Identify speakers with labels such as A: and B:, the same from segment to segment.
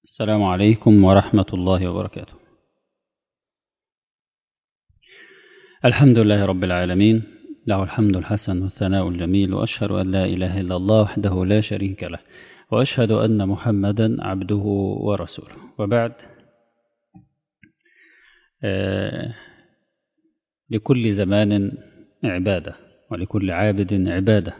A: السلام عليكم ورحمة الله وبركاته. الحمد لله رب العالمين، له الحمد الحسن والثناء الجميل، وأشهد أن لا إله إلا الله وحده لا شريك له، وأشهد أن محمدا عبده ورسوله. وبعد، لكل زمان عبادة ولكل عابد عبادة.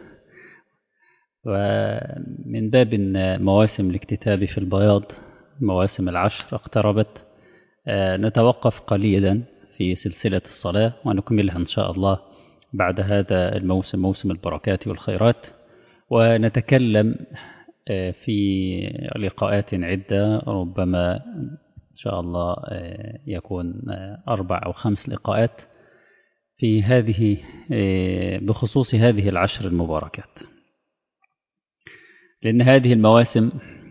A: ومن باب مواسم الاكتتاب في البياض، مواسم العشر اقتربت. نتوقف قليلا في سلسلة الصلاة ونكملها إن شاء الله بعد هذا الموسم، موسم البركات والخيرات. ونتكلم في لقاءات عدة، ربما إن شاء الله يكون 4 أو 5 لقاءات في هذه بخصوص هذه العشر المباركات، لأن هذه المواسم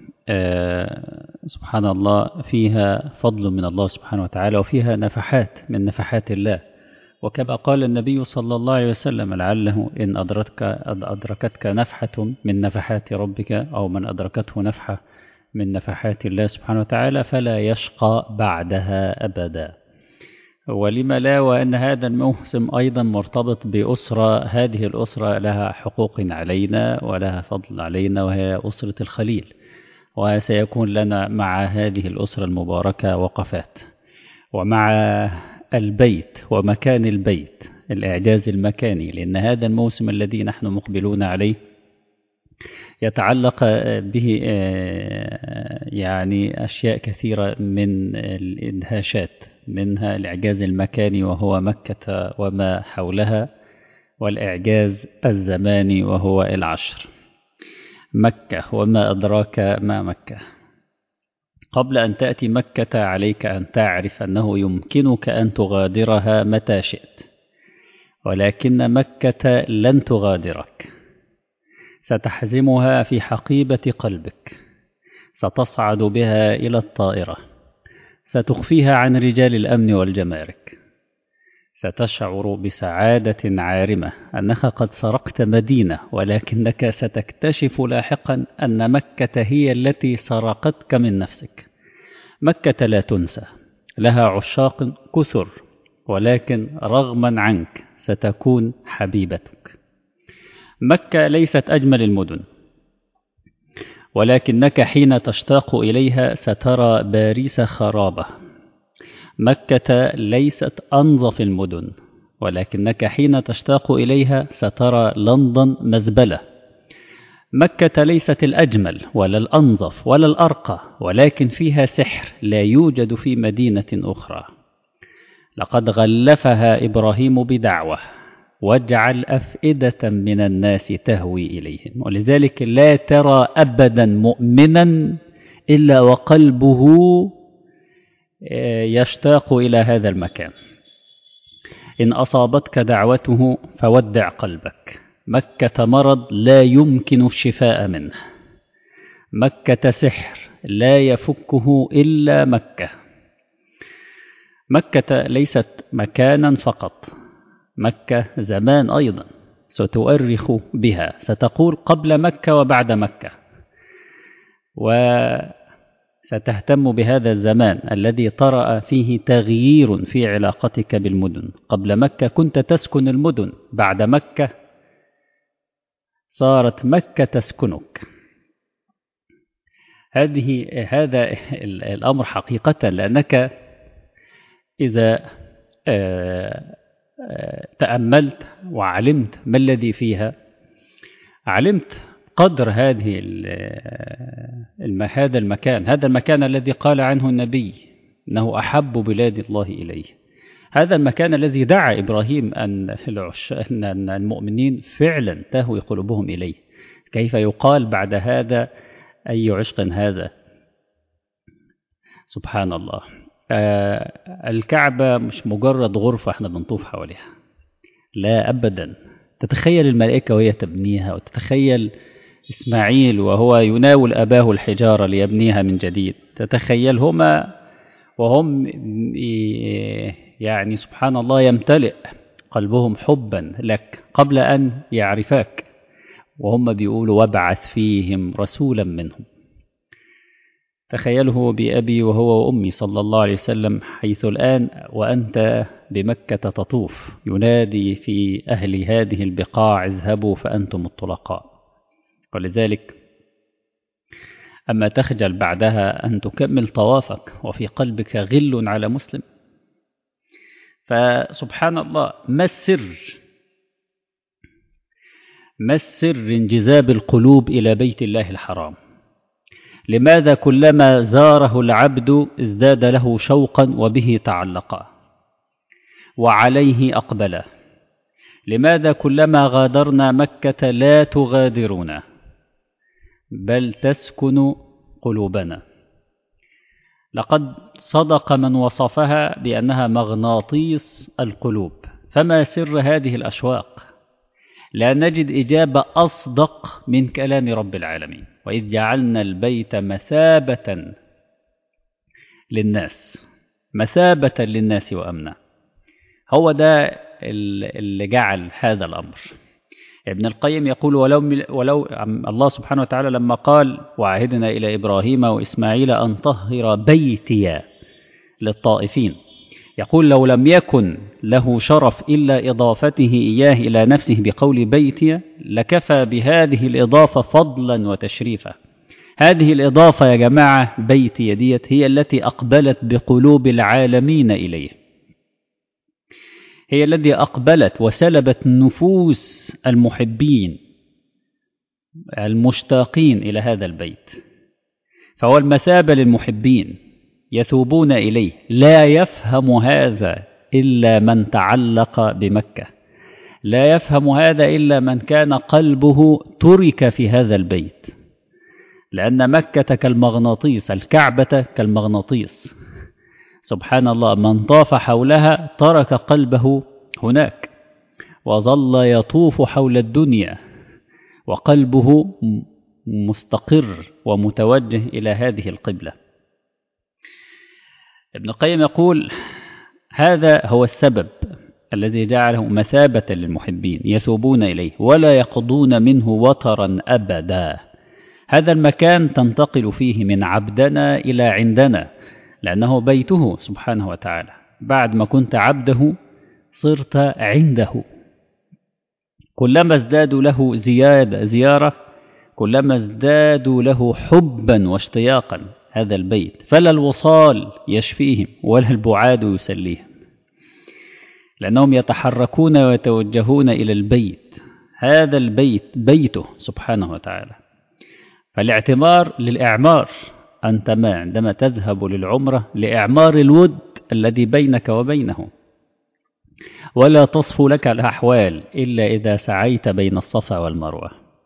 A: سبحان الله فيها فضل من الله سبحانه وتعالى، وفيها نفحات من نفحات الله. وكما قال النبي صلى الله عليه وسلم: لعله إن أدركتك نفحة من نفحات ربك، أو من أدركته نفحة من نفحات الله سبحانه وتعالى، فلا يشقى بعدها أبدا. ولما لا، وأن هذا الموسم أيضا مرتبط بأسرة، هذه الأسرة لها حقوق علينا ولها فضل علينا، وهي أسرة الخليل. وسيكون لنا مع هذه الأسرة المباركة وقفات، ومع البيت ومكان البيت، الإعجاز المكاني، لأن هذا الموسم الذي نحن مقبلون عليه يتعلق به يعني أشياء كثيرة من الإدهاشات، منها الإعجاز المكاني وهو مكة وما حولها، والإعجاز الزماني وهو العشر. مكة وما أدراك ما مكة. قبل أن تأتي مكة عليك أن تعرف أنه يمكنك أن تغادرها متى شئت، ولكن مكة لن تغادرك. ستحزمها في حقيبة قلبك، ستصعد بها إلى الطائرة، ستخفيها عن رجال الأمن والجمارك، ستشعر بسعادة عارمة أنك قد سرقت مدينة، ولكنك ستكتشف لاحقا أن مكة هي التي سرقتك من نفسك. مكة لا تنسى، لها عشاق كثر، ولكن رغما عنك ستكون حبيبتك. مكة ليست أجمل المدن، ولكنك حين تشتاق إليها سترى باريس خرابة. مكة ليست أنظف المدن، ولكنك حين تشتاق إليها سترى لندن مزبلة. مكة ليست الأجمل ولا الأنظف ولا الأرقى، ولكن فيها سحر لا يوجد في مدينة أخرى. لقد غلفها إبراهيم بدعوة: واجعل أفئدة من الناس تهوي إليهم. ولذلك لا ترى أبدا مؤمنا إلا وقلبه يشتاق إلى هذا المكان. إن أصابتك دعوته فودع قلبك. مكة مرض لا يمكن الشفاء منه، مكة سحر لا يفكه إلا مكة. مكة ليست مكانا فقط، مكة زمان أيضا ستؤرخ بها، ستقول قبل مكة وبعد مكة، وستهتم بهذا الزمان الذي طرأ فيه تغيير في علاقتك بالمدن. قبل مكة كنت تسكن المدن، بعد مكة صارت مكة تسكنك. هذا الأمر حقيقة، لأنك إذا تأملت وعلمت ما الذي فيها، علمت قدر هذا المكان الذي قال عنه النبي إنه أحب بلاد الله إليه. هذا المكان الذي دعا إبراهيم أن المؤمنين فعلا تهوي قلوبهم إليه. كيف يقال بعد هذا أي عشق هذا؟ سبحان الله. الكعبة مش مجرد غرفة احنا بنطوف حواليها، لا أبدا. تتخيل الملائكة وهي تبنيها، وتتخيل إسماعيل وهو يناول أباه الحجارة ليبنيها من جديد، تتخيلهما وهم يعني سبحان الله يمتلئ قلبهم حبا لك قبل أن يعرفاك، وهم بيقولوا: وابعث فيهم رسولا منهم. تخيله بأبي وهو وأمي صلى الله عليه وسلم، حيث الآن وأنت بمكة تطوف ينادي في أهل هذه البقاع اذهبوا فأنتم الطلقاء. ولذلك أما تخجل بعدها أن تكمل طوافك وفي قلبك غل على مسلم؟ فسبحان الله، ما السر انجذاب القلوب إلى بيت الله الحرام؟ لماذا كلما زاره العبد ازداد له شوقا وبه تعلقا وعليه أقبلا؟ لماذا كلما غادرنا مكة لا تغادرنا بل تسكن قلوبنا؟ لقد صدق من وصفها بأنها مغناطيس القلوب. فما سر هذه الأشواق؟ لا نجد إجابة أصدق من كلام رب العالمين: وإذ جعلنا البيت مثابة للناس وأمنا. هو ده اللي جعل هذا الأمر. ابن القيم يقول: ولو الله سبحانه وتعالى لما قال: وعهدنا إلى إبراهيم وإسماعيل أن طهر بيتي للطائفين، يقول: لو لم يكن له شرف إلا إضافته إياه إلى نفسه بقول بيتي لكفى بهذه الإضافة فضلا وتشريفا. هذه الإضافة يا جماعة، بيتي ديت، هي التي أقبلت بقلوب العالمين إليه، هي التي أقبلت وسلبت نفوس المحبين المشتاقين إلى هذا البيت. فهو المثابة للمحبين يثوبون إليه. لا يفهم هذا إلا من تعلق بمكة، لا يفهم هذا إلا من كان قلبه ترك في هذا البيت، لأن مكة كالمغناطيس، الكعبة كالمغناطيس. سبحان الله، من طاف حولها ترك قلبه هناك وظل يطوف حول الدنيا وقلبه مستقر ومتوجه إلى هذه القبلة. ابن القيم يقول: هذا هو السبب الذي جعله مثابة للمحبين يثوبون إليه ولا يقضون منه وطرا أبدا. هذا المكان تنتقل فيه من عبدنا إلى عندنا، لأنه بيته سبحانه وتعالى. بعد ما كنت عبده صرت عنده. كلما ازدادوا له زيارة كلما ازدادوا له حبا واشتياقا هذا البيت، فلا الوصال يشفيهم ولا البعاد يسليهم، لأنهم يتحركون ويتوجهون إلى البيت. هذا البيت بيته سبحانه وتعالى. فالاعتمار للإعمار. أنت ما عندما تذهب للعمرة لإعمار الود الذي بينك وبينه، ولا تصفو لك الأحوال إلا إذا سعيت بين الصفا والمروة.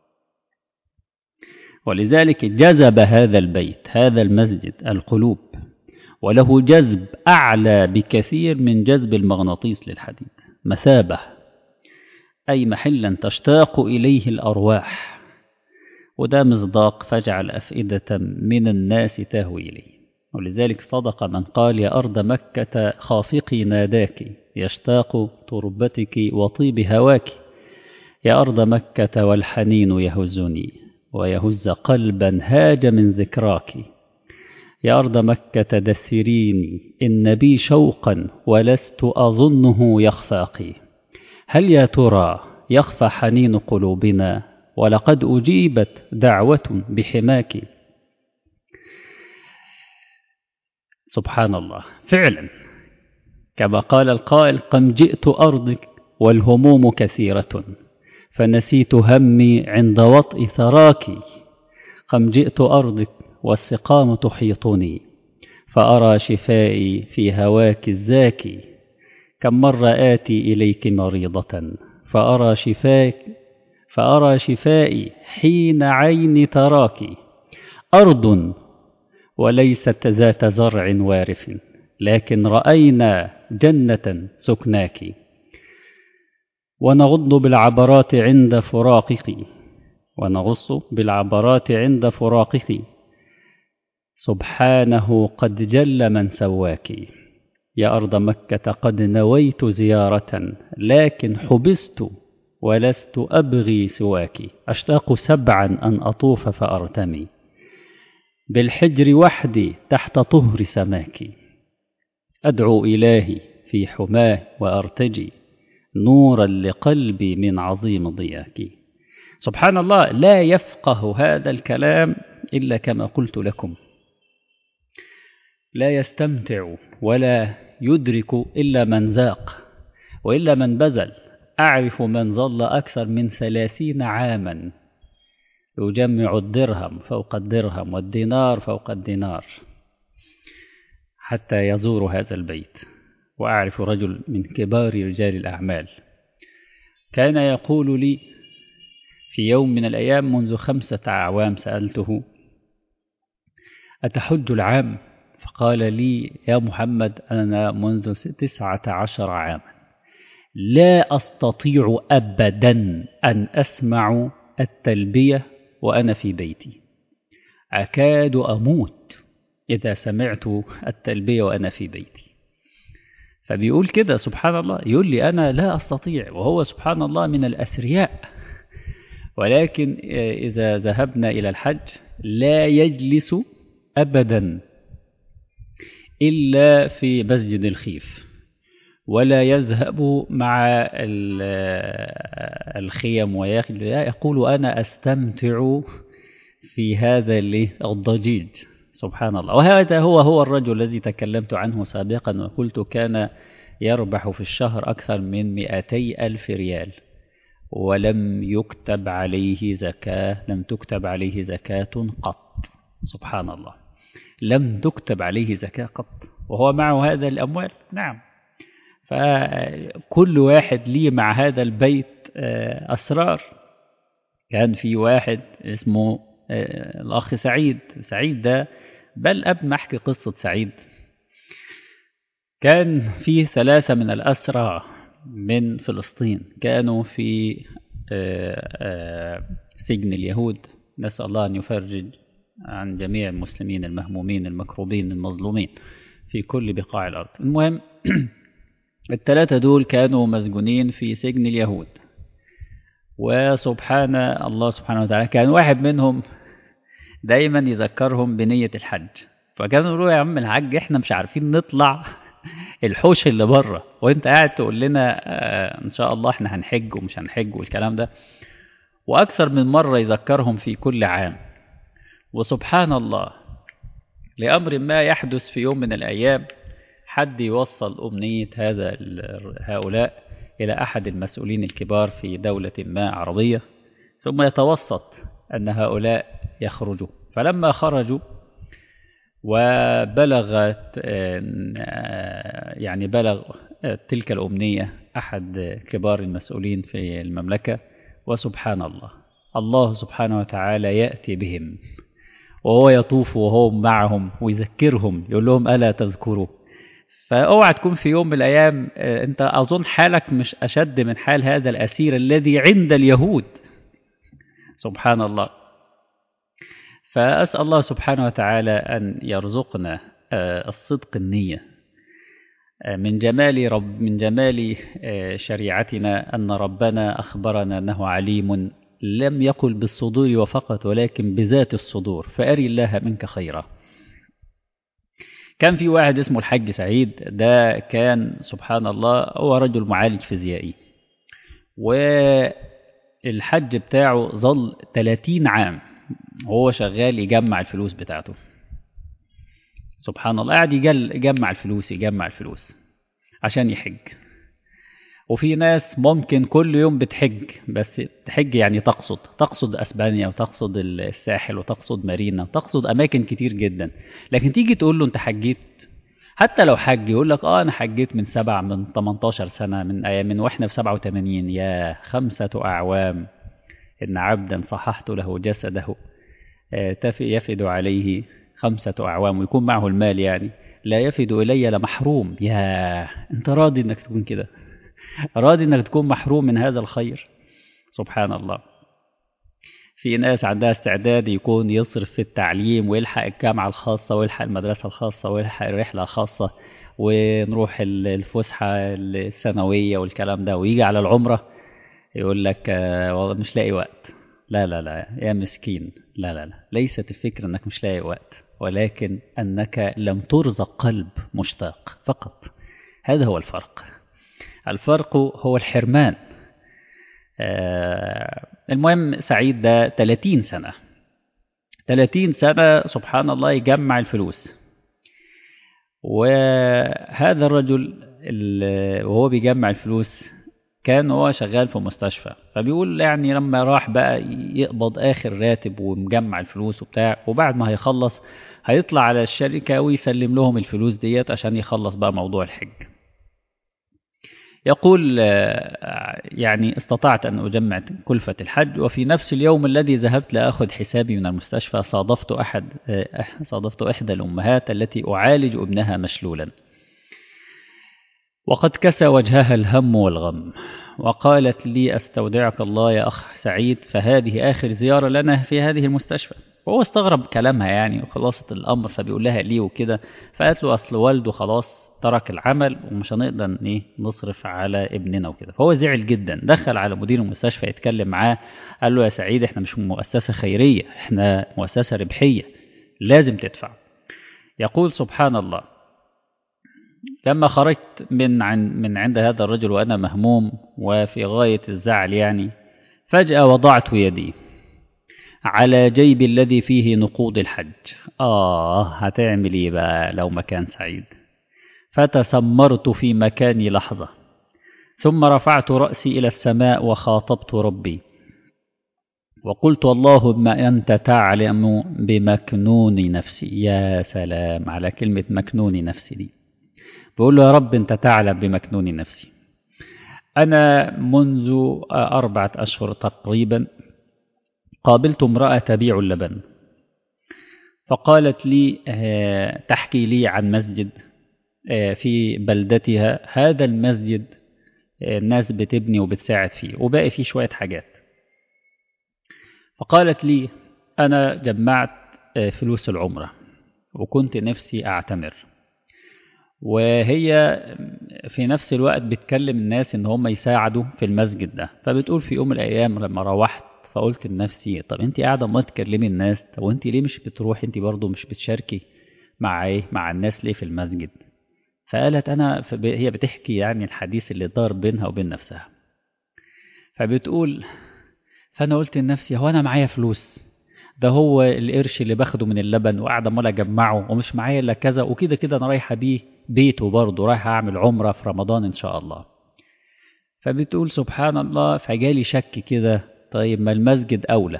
A: ولذلك جذب هذا البيت، هذا المسجد، القلوب، وله جذب أعلى بكثير من جذب المغناطيس للحديد. مثابة، أي محلا تشتاق إليه الأرواح، وده مصداق: فاجعل أفئدة من الناس تهوي إليه. ولذلك صدق من قال: يا أرض مكة خافقي ناداك، يشتاق تربتك وطيب هواك. يا أرض مكة والحنين يهزني، ويهز قلبا هاج من ذكراك. يا أرض مكة دثريني، إن بي شوقا ولست أظنه يخفاقي. هل يا ترى يخفى حنين قلوبنا؟ ولقد أجيبت دعوة بحماك. سبحان الله، فعلا كما قال القائل: قم جئت أرضك والهموم كثيرة فنسيت همي عند وطئ ثراك. قم جئت أرضك والسقام تحيطني فأرى شفائي في هواك الزاكي. كم مرة آتي إليك مريضة فأرى شفائي حين عيني تراك. أرض وليست ذات زرع وارف، لكن رأينا جنة سكناك. ونغض بالعبرات عند فراقك سبحانه قد جل من سواك. يا أرض مكة قد نويت زيارة لكن حبست ولست أبغي سواك. أشتاق سبعا أن أطوف فأرتمي، بالحجر وحدي تحت طهر سماك، أدعو إلهي في حماه وأرتجي نورا لقلبي من عظيم ضياك. سبحان الله، لا يفقه هذا الكلام إلا كما قلت لكم، لا يستمتع ولا يدرك إلا من ذاق وإلا من بذل. أعرف من ظل أكثر من 30 عاما يجمع الدرهم فوق الدرهم والدينار فوق الدينار حتى يزور هذا البيت. وأعرف رجل من كبار رجال الأعمال كان يقول لي في يوم من الأيام منذ 5 أعوام، سألته: أتحج العام؟ فقال لي: يا محمد، أنا منذ 19 عاما لا أستطيع أبدا أن أسمع التلبية وأنا في بيتي، أكاد أموت إذا سمعت التلبية وأنا في بيتي. فبيقول كده سبحان الله، يقول لي أنا لا أستطيع، وهو سبحان الله من الأثرياء. ولكن إذا ذهبنا إلى الحج لا يجلس أبدا إلا في مسجد الخيف، ولا يذهب مع الخيم يقول أنا أستمتع في هذا الضجيج. سبحان الله. وهذا هو الرجل الذي تكلمت عنه سابقا وقلت كان يربح في الشهر أكثر من 200,000 ريال ولم يكتب عليه زكاة، لم تكتب عليه زكاة قط. سبحان الله، لم تكتب عليه زكاة قط وهو معه هذا الأموال. نعم، فكل واحد ليه مع هذا البيت أسرار. كان في واحد اسمه الأخ سعيد ده، بل قبل ما أحكي قصة سعيد، كان في 3 من الأسرى من فلسطين كانوا في سجن اليهود. نسأل الله أن يفرج عن جميع المسلمين المهمومين المكروبين المظلومين في كل بقاع الأرض. المهم ال3 دول كانوا مسجونين في سجن اليهود، وسبحان الله سبحانه وتعالى كان واحد منهم دايما يذكرهم بنية الحج. فكانوا يقولوا: يا عم الحج، احنا مش عارفين نطلع الحوش اللي بره، وانت قاعد تقول لنا ان شاء الله احنا هنحج ومش هنحج والكلام ده. واكثر من مرة يذكرهم في كل عام. وسبحان الله، لأمر ما يحدث في يوم من الأيام حد يوصل أمنية هؤلاء إلى أحد المسؤولين الكبار في دولة ما عربية، ثم يتوسط أن هؤلاء يخرجوا. فلما خرجوا وبلغت بلغ تلك الأمنية أحد كبار المسؤولين في المملكة، وسبحان الله، الله سبحانه وتعالى يأتي بهم وهو يطوف وهو معهم ويذكرهم، يقول لهم: ألا تذكروا؟ فأوعى تكون في يوم من الأيام أنت أظن حالك مش أشد من حال هذا الأسير الذي عند اليهود. سبحان الله. فأسأل الله سبحانه وتعالى أن يرزقنا الصدق النية. من جمال شريعتنا أن ربنا أخبرنا أنه عليم، لم يقل بالصدور وفقط ولكن بذات الصدور، فأري الله منك خيرا. كان في واحد اسمه الحاج سعيد، ده كان سبحان الله هو رجل معالج فيزيائي، والحج بتاعه ظل 30 عام وهو شغال يجمع الفلوس بتاعته. سبحان الله، قاعد يجمع الفلوس عشان يحج. وفي ناس ممكن كل يوم بتحج، بس تحج يعني تقصد أسبانيا وتقصد الساحل وتقصد مارينا وتقصد أماكن كتير جدا، لكن تيجي تقول له أنت حجيت، حتى لو حج يقول لك أنا حجيت من 18 سنة من وإحنا في 87. يا 5 أعوام إن عبدا صححت له جسده يفد عليه 5 أعوام، ويكون معه المال يعني لا يفد إلي لمحروم. يا أنت راضي إنك تكون كده؟ راضي إنك تكون محروم من هذا الخير؟ سبحان الله. في ناس عندها استعداد يكون يصرف في التعليم ويلحق الجامعة الخاصة ويلحق المدرسة الخاصة ويلحق الرحلة الخاصة ونروح الفسحة السنوية والكلام ده، ويجي على العمرة يقول لك مش لاقي وقت. لا لا لا يا مسكين، لا لا لا، ليست الفكرة أنك مش لاقي وقت، ولكن أنك لم ترزق قلب مشتاق فقط. هذا هو الفرق. الفرق هو الحرمان. المهم سعيد ده 30 سنة، 30 سنة سبحان الله يجمع الفلوس. وهذا الرجل وهو بيجمع الفلوس كان هو شغال في مستشفى، فبيقول يعني لما راح بقى يقبض آخر راتب ومجمع الفلوس وبتاع، وبعد ما هيخلص هيطلع على الشركة ويسلم لهم الفلوس ديت عشان يخلص بقى موضوع الحج. يقول يعني استطعت أن أجمع كلفة الحج، وفي نفس اليوم الذي ذهبت لأخذ حسابي من المستشفى صادفت إحدى الأمهات التي أعالج ابنها مشلولا، وقد كسى وجهها الهم والغم، وقالت لي أستودعك الله يا أخ سعيد، فهذه آخر زيارة لنا في هذه المستشفى. وهو استغرب كلامها يعني وخلاصة الأمر، فبيقول لها ليه وكده، فقالت له أصل والده خلاص ترك العمل ومش هنقدر نصرف على ابننا وكده. فهو زعل جدا، دخل على مدير المستشفى يتكلم معاه، قال له يا سعيد احنا مش مؤسسة خيرية، احنا مؤسسة ربحية، لازم تدفع. يقول سبحان الله، لما خرجت من عند هذا الرجل وأنا مهموم وفي غاية الزعل يعني، فجأة وضعت يدي على جيبي الذي فيه نقود الحج. هتعمل ايه بقى لو مكان سعيد؟ فتسمرت في مكاني لحظة، ثم رفعت رأسي إلى السماء وخاطبت ربي وقلت اللهم أنت تعلم بمكنون نفسي. يا سلام على كلمة مكنون نفسي دي. بقول له يا رب أنت تعلم بمكنون نفسي. أنا منذ 4 أشهر تقريبا قابلت امرأة تبيع اللبن، فقالت لي تحكي لي عن مسجد في بلدتها، هذا المسجد الناس بتبني وبتساعد فيه وباقي فيه شوية حاجات. فقالت لي أنا جمعت فلوس العمرة وكنت نفسي أعتمر، وهي في نفس الوقت بتكلم الناس إن هم يساعدوا في المسجد ده. فبتقول في يوم من الأيام لما روحت فقلت لنفسي طب أنت قاعدة ما تكلمي الناس، طب وأنت ليه مش بتروحي أنت برضو مش بتشاركي مع الناس ليه في المسجد؟ فقالت هي بتحكي يعني الحديث اللي دار بينها وبين نفسها. فبتقول فأنا قلت لنفسي هو أنا معايا فلوس؟ ده هو القرش اللي باخده من اللبن وقاعد عمال أجمعه ومش معايا إلا كذا، وكده كده أنا رايحة بيه بيته برضه، رايحة أعمل عمرة في رمضان إن شاء الله. فبتقول سبحان الله، فجالي شك كده، طيب ما المسجد أولى،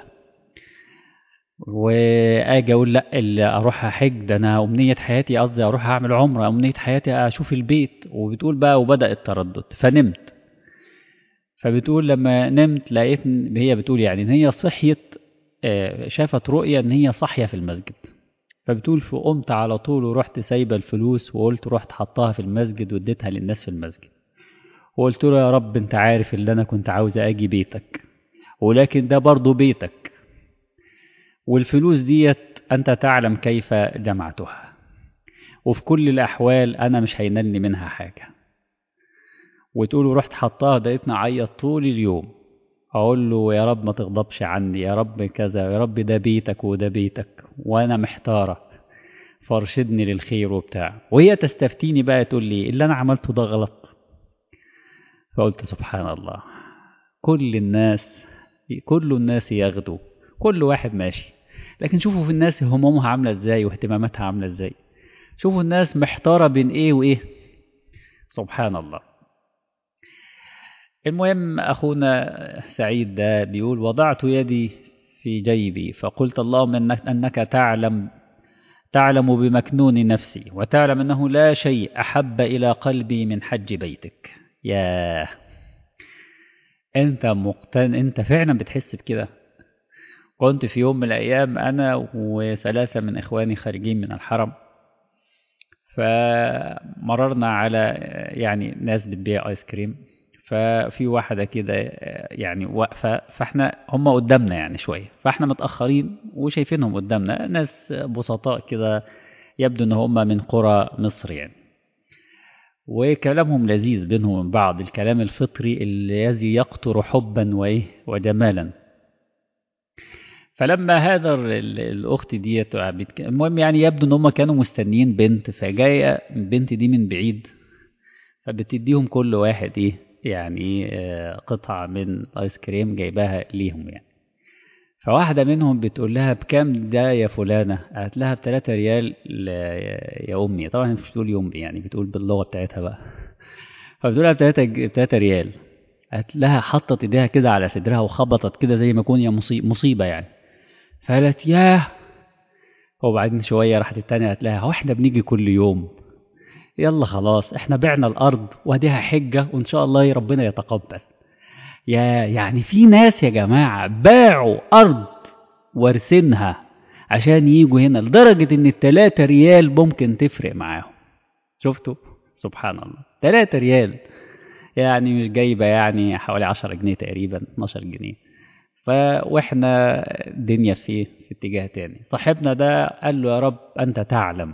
A: واجي اقول لا اللي اروح احج ده انا امنيه حياتي، قصدي اروح اعمل عمره، امنيه حياتي اشوف البيت. وبتقول بقى وبدا التردد فنمت. فبتقول لما نمت لقيت هي بتقول يعني ان هي صحيت، شافت رؤيه ان هي صاحيه في المسجد. فبتقول فقمت على طول ورحت سايبه الفلوس وقلت رحت حطها في المسجد واديتها للناس في المسجد، وقلت له يا رب انت عارف اللي انا كنت عاوز اجي بيتك، ولكن ده برضو بيتك، والفلوس ديت أنت تعلم كيف جمعتها، وفي كل الأحوال أنا مش هينالني منها حاجة. وتقولوا رحت حطها دقيتنا عيط طول اليوم، أقول له يا رب ما تغضبش عني، يا رب كذا، يا رب ده بيتك وده بيتك وأنا محتارة، فارشدني للخير وبتاع. وهي تستفتيني بقى تقول لي اللي أنا عملته ده غلط. فقلت سبحان الله، كل الناس يغدو، كل واحد ماشي، لكن شوفوا في الناس همومها عاملة ازاي واهتماماتها عاملة ازاي، شوفوا الناس محتارة بين ايه وايه، سبحان الله. المهم أخونا سعيد ده بيقول وضعت يدي في جيبي فقلت اللهم أنك تعلم بمكنون نفسي وتعلم أنه لا شيء أحب إلى قلبي من حج بيتك. ياه، أنت فعلا بتحس بكده. كنت في يوم من الأيام أنا و3 من إخواني خارجين من الحرم، فمررنا على يعني ناس بتبيع آيس كريم، ففي واحدة كده يعني واقفة، فاحنا هم قدامنا يعني شوية، فاحنا متأخرين وشايفينهم قدامنا، ناس بسطاء كده يبدو ان هم من قرى مصر يعني، وكلامهم لذيذ بينهم وبين بعض، الكلام الفطري الذي يقطر حبا وجمالا. فلما هذا الأخت ديت المهم يعني يبدو إن هم كانوا مستنيين بنت، فجاية البنت دي من بعيد، فبتديهم كل واحد إيه يعني قطعة من آيس كريم جايباها ليهم يعني. فواحدة منهم بتقول لها بكام ده يا فلانة؟ قالت لها ب3 ريال يا أمي. طبعا مش بتقول يا أمي يعني، بتقول باللغة بتاعتها بقى. فبتقول لها 3 ريال. قالت لها، حطت ايديها كده على صدرها وخبطت كده زي ما يكون يا مصيبة يعني. فقالت ياه. وبعدين شوية راحت التانية قالت لها هو احنا بنيجي كل يوم؟ يلا خلاص احنا بعنا الأرض واديها حجة وإن شاء الله ربنا يتقبل. يعني في ناس يا جماعة باعوا أرض وارثينها عشان يجوا هنا، لدرجة إن ال3 ريال ممكن تفرق معاهم. شفتوا؟ سبحان الله، 3 ريال يعني مش جايبة يعني حوالي 10 جنيه تقريبا، 12 جنيه. واحنا الدنيا في اتجاه تاني. صاحبنا ده قال له يا رب أنت تعلم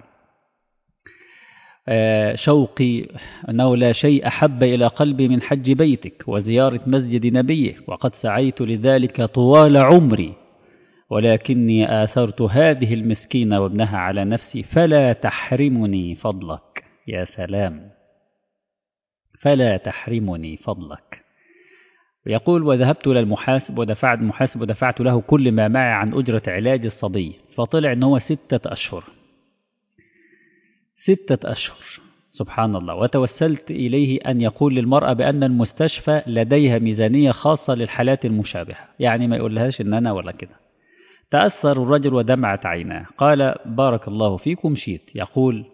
A: شوقي أنه لا شيء أحب إلى قلبي من حج بيتك وزيارة مسجد نبيك، وقد سعيت لذلك طوال عمري، ولكني آثرت هذه المسكينة وابنها على نفسي، فلا تحرمني فضلك. يا سلام، فلا تحرمني فضلك. يقول وذهبت إلى المحاسب ودفعت له كل ما معي عن أجرة علاج الصبي، فطلع إن هو 6 أشهر. 6 أشهر، سبحان الله. وتوسلت إليه أن يقول للمرأة بأن المستشفى لديها ميزانية خاصة للحالات المشابهة، يعني ما يقولهاش إن أنا ولا كده. تأثر الرجل ودمعت عيناه، قال بارك الله فيكم مشيت. يقول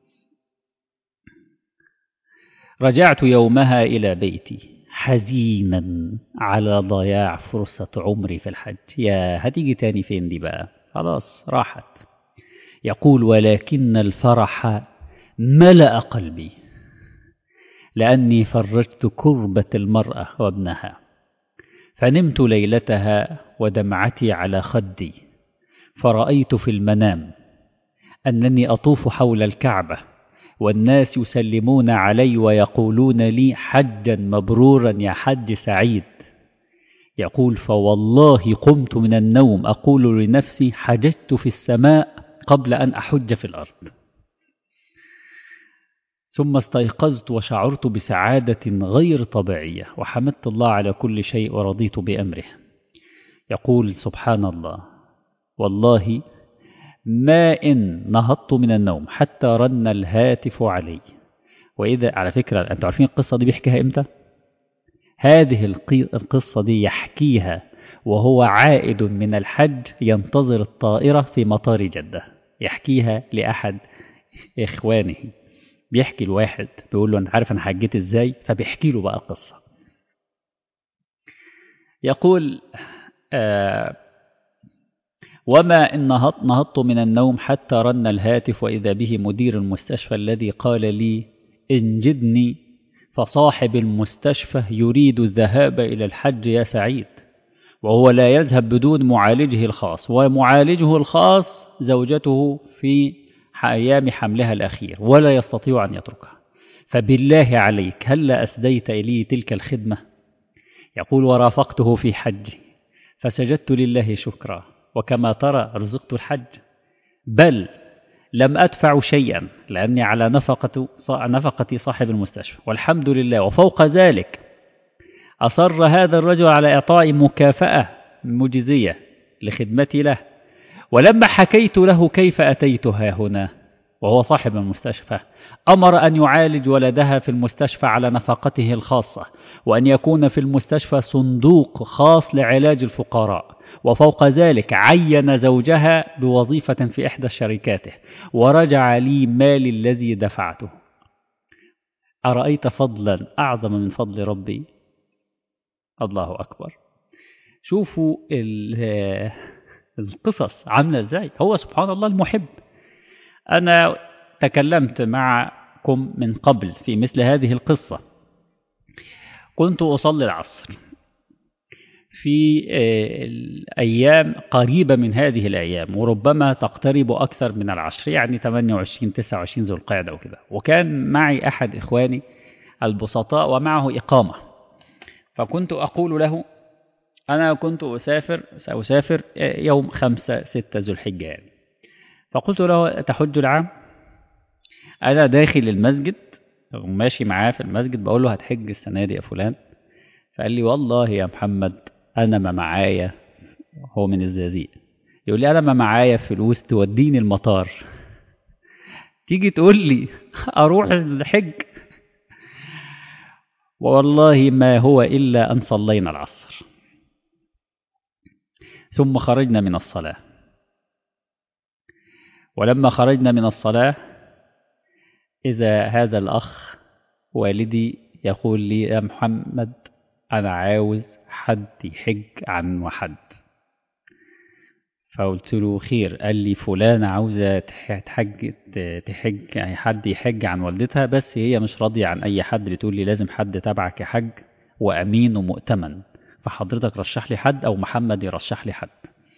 A: رجعت يومها إلى بيتي حزينا على ضياع فرصة عمري في الحج. يا هتيجي تاني فين دي بقى؟ خلاص راحت. يقول ولكن الفرح ملأ قلبي لأني فرجت كربة المرأة وابنها. فنمت ليلتها ودمعتي على خدي، فرأيت في المنام أنني أطوف حول الكعبة والناس يسلمون علي ويقولون لي حجا مبرورا يا حج سعيد. يقول فوالله قمت من النوم أقول لنفسي حججت في السماء قبل أن أحج في الأرض. ثم استيقظت وشعرت بسعادة غير طبيعية وحمدت الله على كل شيء ورضيت بأمره. يقول سبحان الله والله ما إن نهضت من النوم حتى رن الهاتف علي. وإذا على فكرة أنتوا عارفين القصة دي بيحكيها إمتى؟ هذه القصة دي يحكيها وهو عائد من الحج ينتظر الطائرة في مطار جدة. يحكيها لأحد إخوانه، بيحكي الواحد بيقول له أنت عارف أنا حجيت إزاي؟ فبيحكي له بقى القصة. يقول وما إن نهضت من النوم حتى رن الهاتف وإذا به مدير المستشفى الذي قال لي انجدني، فصاحب المستشفى يريد الذهاب إلى الحج يا سعيد، وهو لا يذهب بدون معالجه الخاص، ومعالجه الخاص زوجته في أيام حملها الأخير ولا يستطيع أن يتركها، فبالله عليك هلا أسديت إلي تلك الخدمة؟ يقول ورافقته في حجي فسجدت لله شكرا، وكما ترى رزقت الحج، بل لم أدفع شيئا لأني على نفقة صاحب المستشفى والحمد لله. وفوق ذلك أصر هذا الرجل على إعطاء مكافأة مجزية لخدمتي له. ولما حكيت له كيف أتيتها هنا وهو صاحب المستشفى، أمر أن يعالج ولدها في المستشفى على نفقته الخاصة، وأن يكون في المستشفى صندوق خاص لعلاج الفقراء، وفوق ذلك عين زوجها بوظيفة في إحدى شركاته، ورجع لي مالي الذي دفعته. أرأيت فضلا أعظم من فضل ربي؟ الله أكبر. شوفوا القصص عاملة إزاي. هو سبحان الله المحب. أنا تكلمت معكم من قبل في مثل هذه القصة. كنت أصلي العصر في الأيام قريبة من هذه الأيام، وربما تقترب أكثر من العشر، يعني 28 29 ذو القعدة وكذا. وكان معي أحد إخواني البسطاء ومعه إقامة، فكنت أقول له أنا كنت سأسافر يوم 5-6 ذو الحجة يعني. فقلت له تحج العام؟ أنا داخل المسجد وماشي معاه في المسجد بقول له هتحج السنة دي يا فلان؟ فقال لي والله يا محمد أنا ما معايا، هو من الزقازيق، يقول لي أنا ما معايا فلوس توديني المطار، تيجي تقول لي أروح الحج؟ والله ما هو إلا أن صلينا العصر ثم خرجنا من الصلاة، ولما خرجنا من الصلاة إذا هذا الأخ والدي يقول لي يا محمد أنا عاوز حد يحج عن وحد. فقلت له خير. قال لي فلان عاوزة تحج يعني حد يحج عن والدتها، بس هي مش راضية عن أي حد، بتقول لي لازم حد تبعك يحج وأمين ومؤتمن، فحضرتك رشح لي حد أو محمد يرشح لي حد.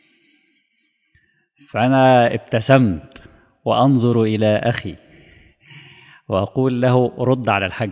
A: فأنا ابتسمت وأنظر إلى أخي وأقول له رد على الحج،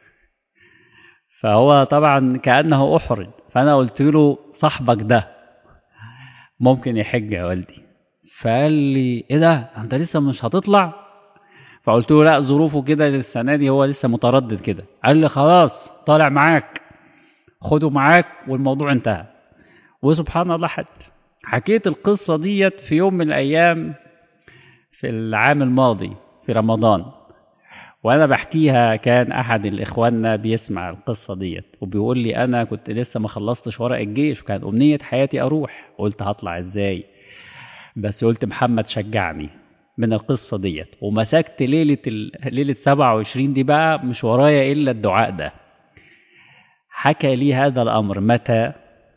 A: فهو طبعا كأنه أحرج. فأنا قلت له صاحبك ده ممكن يحج يا والدي. فقال لي إيه ده أنت لسه مش هتطلع؟ فقلت له لا ظروفه كده السنة دي، هو لسه متردد كده. قال لي خلاص طالع معاك، خده معاك والموضوع انتهى. وسبحان الله حكيت القصة ديت في يوم من الأيام في العام الماضي في رمضان، وأنا بحكيها كان أحد الإخواننا بيسمع القصة ديت وبيقول لي أنا كنت لسه ما خلصتش ورق الجيش وكان أمنية حياتي أروح، قلت هطلع إزاي، بس قلت محمد شجعني من القصة ديت، ومسكت ليلة 27 دي بقى مش ورايا إلا الدعاء ده. حكى لي هذا الأمر متى؟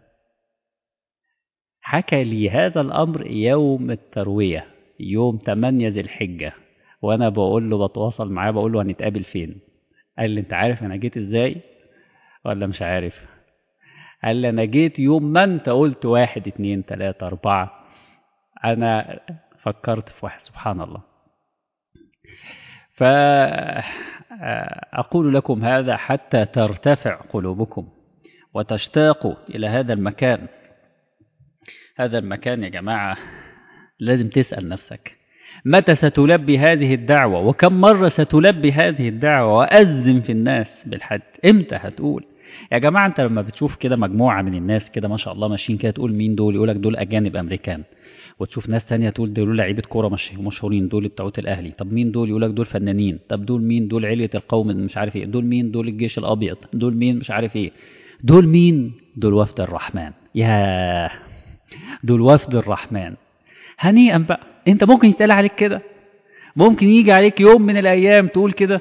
A: حكى لي هذا الأمر يوم التروية، يوم 8 ذي الحجة، وأنا بقول له بتواصل معاه بقول له هنتقابل فين؟ قال لي أنت عارف أنا جيت إزاي ولا مش عارف؟ قال لي أنا جيت يوم ما أنت قلت 1 2 3 4، أنا فكرت في واحد. سبحان الله. فأقول لكم هذا حتى ترتفع قلوبكم وتشتاقوا إلى هذا المكان. هذا المكان يا جماعة لازم تسأل نفسك متى ستلبي هذه الدعوة، وكم مرة ستلبي هذه الدعوة وأذن في الناس بالحج. امتى هتقول يا جماعة؟ انت لما بتشوف كده مجموعة من الناس كده ما شاء الله ماشيين كده تقول مين دول؟ يقولك دول أجانب أمريكان. وتشوف ناس تانية تقول دول لعيبة كورة مشهورين، دول بتوع الأهلي. طب مين دول؟ يقولك دول فنانين. طب دول مين؟ دول علية القوم مش عارف ايه. دول مين؟ دول الجيش الأبيض. دول مين؟ مش عارف ايه. دول مين؟ دول وفد الرحمن. ياه دول وفد الرحمن. هنيئا بقى. انت ممكن يتقال عليك كده؟ ممكن يجي عليك يوم من الأيام تقول كده؟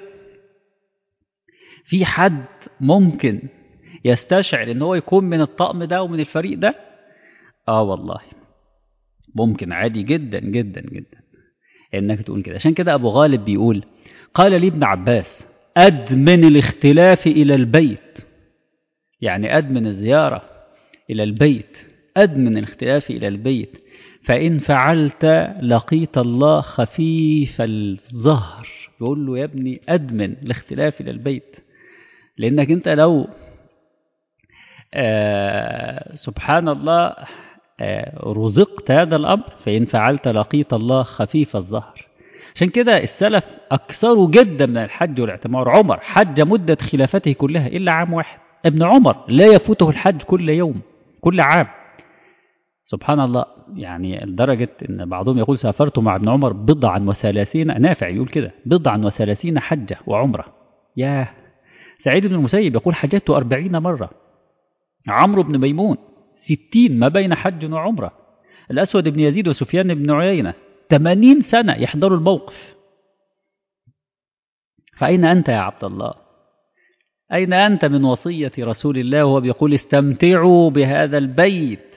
A: في حد ممكن يستشعر ان هو يكون من الطقم ده ومن الفريق ده؟ والله ممكن عادي جدا جدا جدا انك تقول كده. عشان كده ابو غالب بيقول قال لي ابن عباس ادمن الاختلاف الى البيت، يعني ادمن الزيارة الى البيت، ادمن الاختلاف الى البيت، فان فعلت لقيت الله خفيف الظهر. يقول له يا ابني ادمن الاختلاف الى البيت، لانك انت لو سبحان الله رزقت هذا الأمر فإن فعلت لقيت الله خفيف الظهر. عشان كده السلف أكثروا جدا من الحج والاعتمار. عمر حج مدة خلافته كلها إلا عام واحد. ابن عمر لا يفوته الحج كل يوم كل عام. سبحان الله. يعني لدرجة أن بعضهم يقول سافرت مع ابن عمر 39، نافع يقول كده 39 حجة وعمرة. ياه. سعيد بن المسيب يقول حججت 40 مرة. عمرو بن ميمون 60 ما بين حج وعمرة. الأسود بن يزيد وسفيان بن عيينة 80 سنة يحضروا الموقف. فأين أنت يا عبد الله؟ أين أنت من وصية رسول الله وهو بيقول استمتعوا بهذا البيت،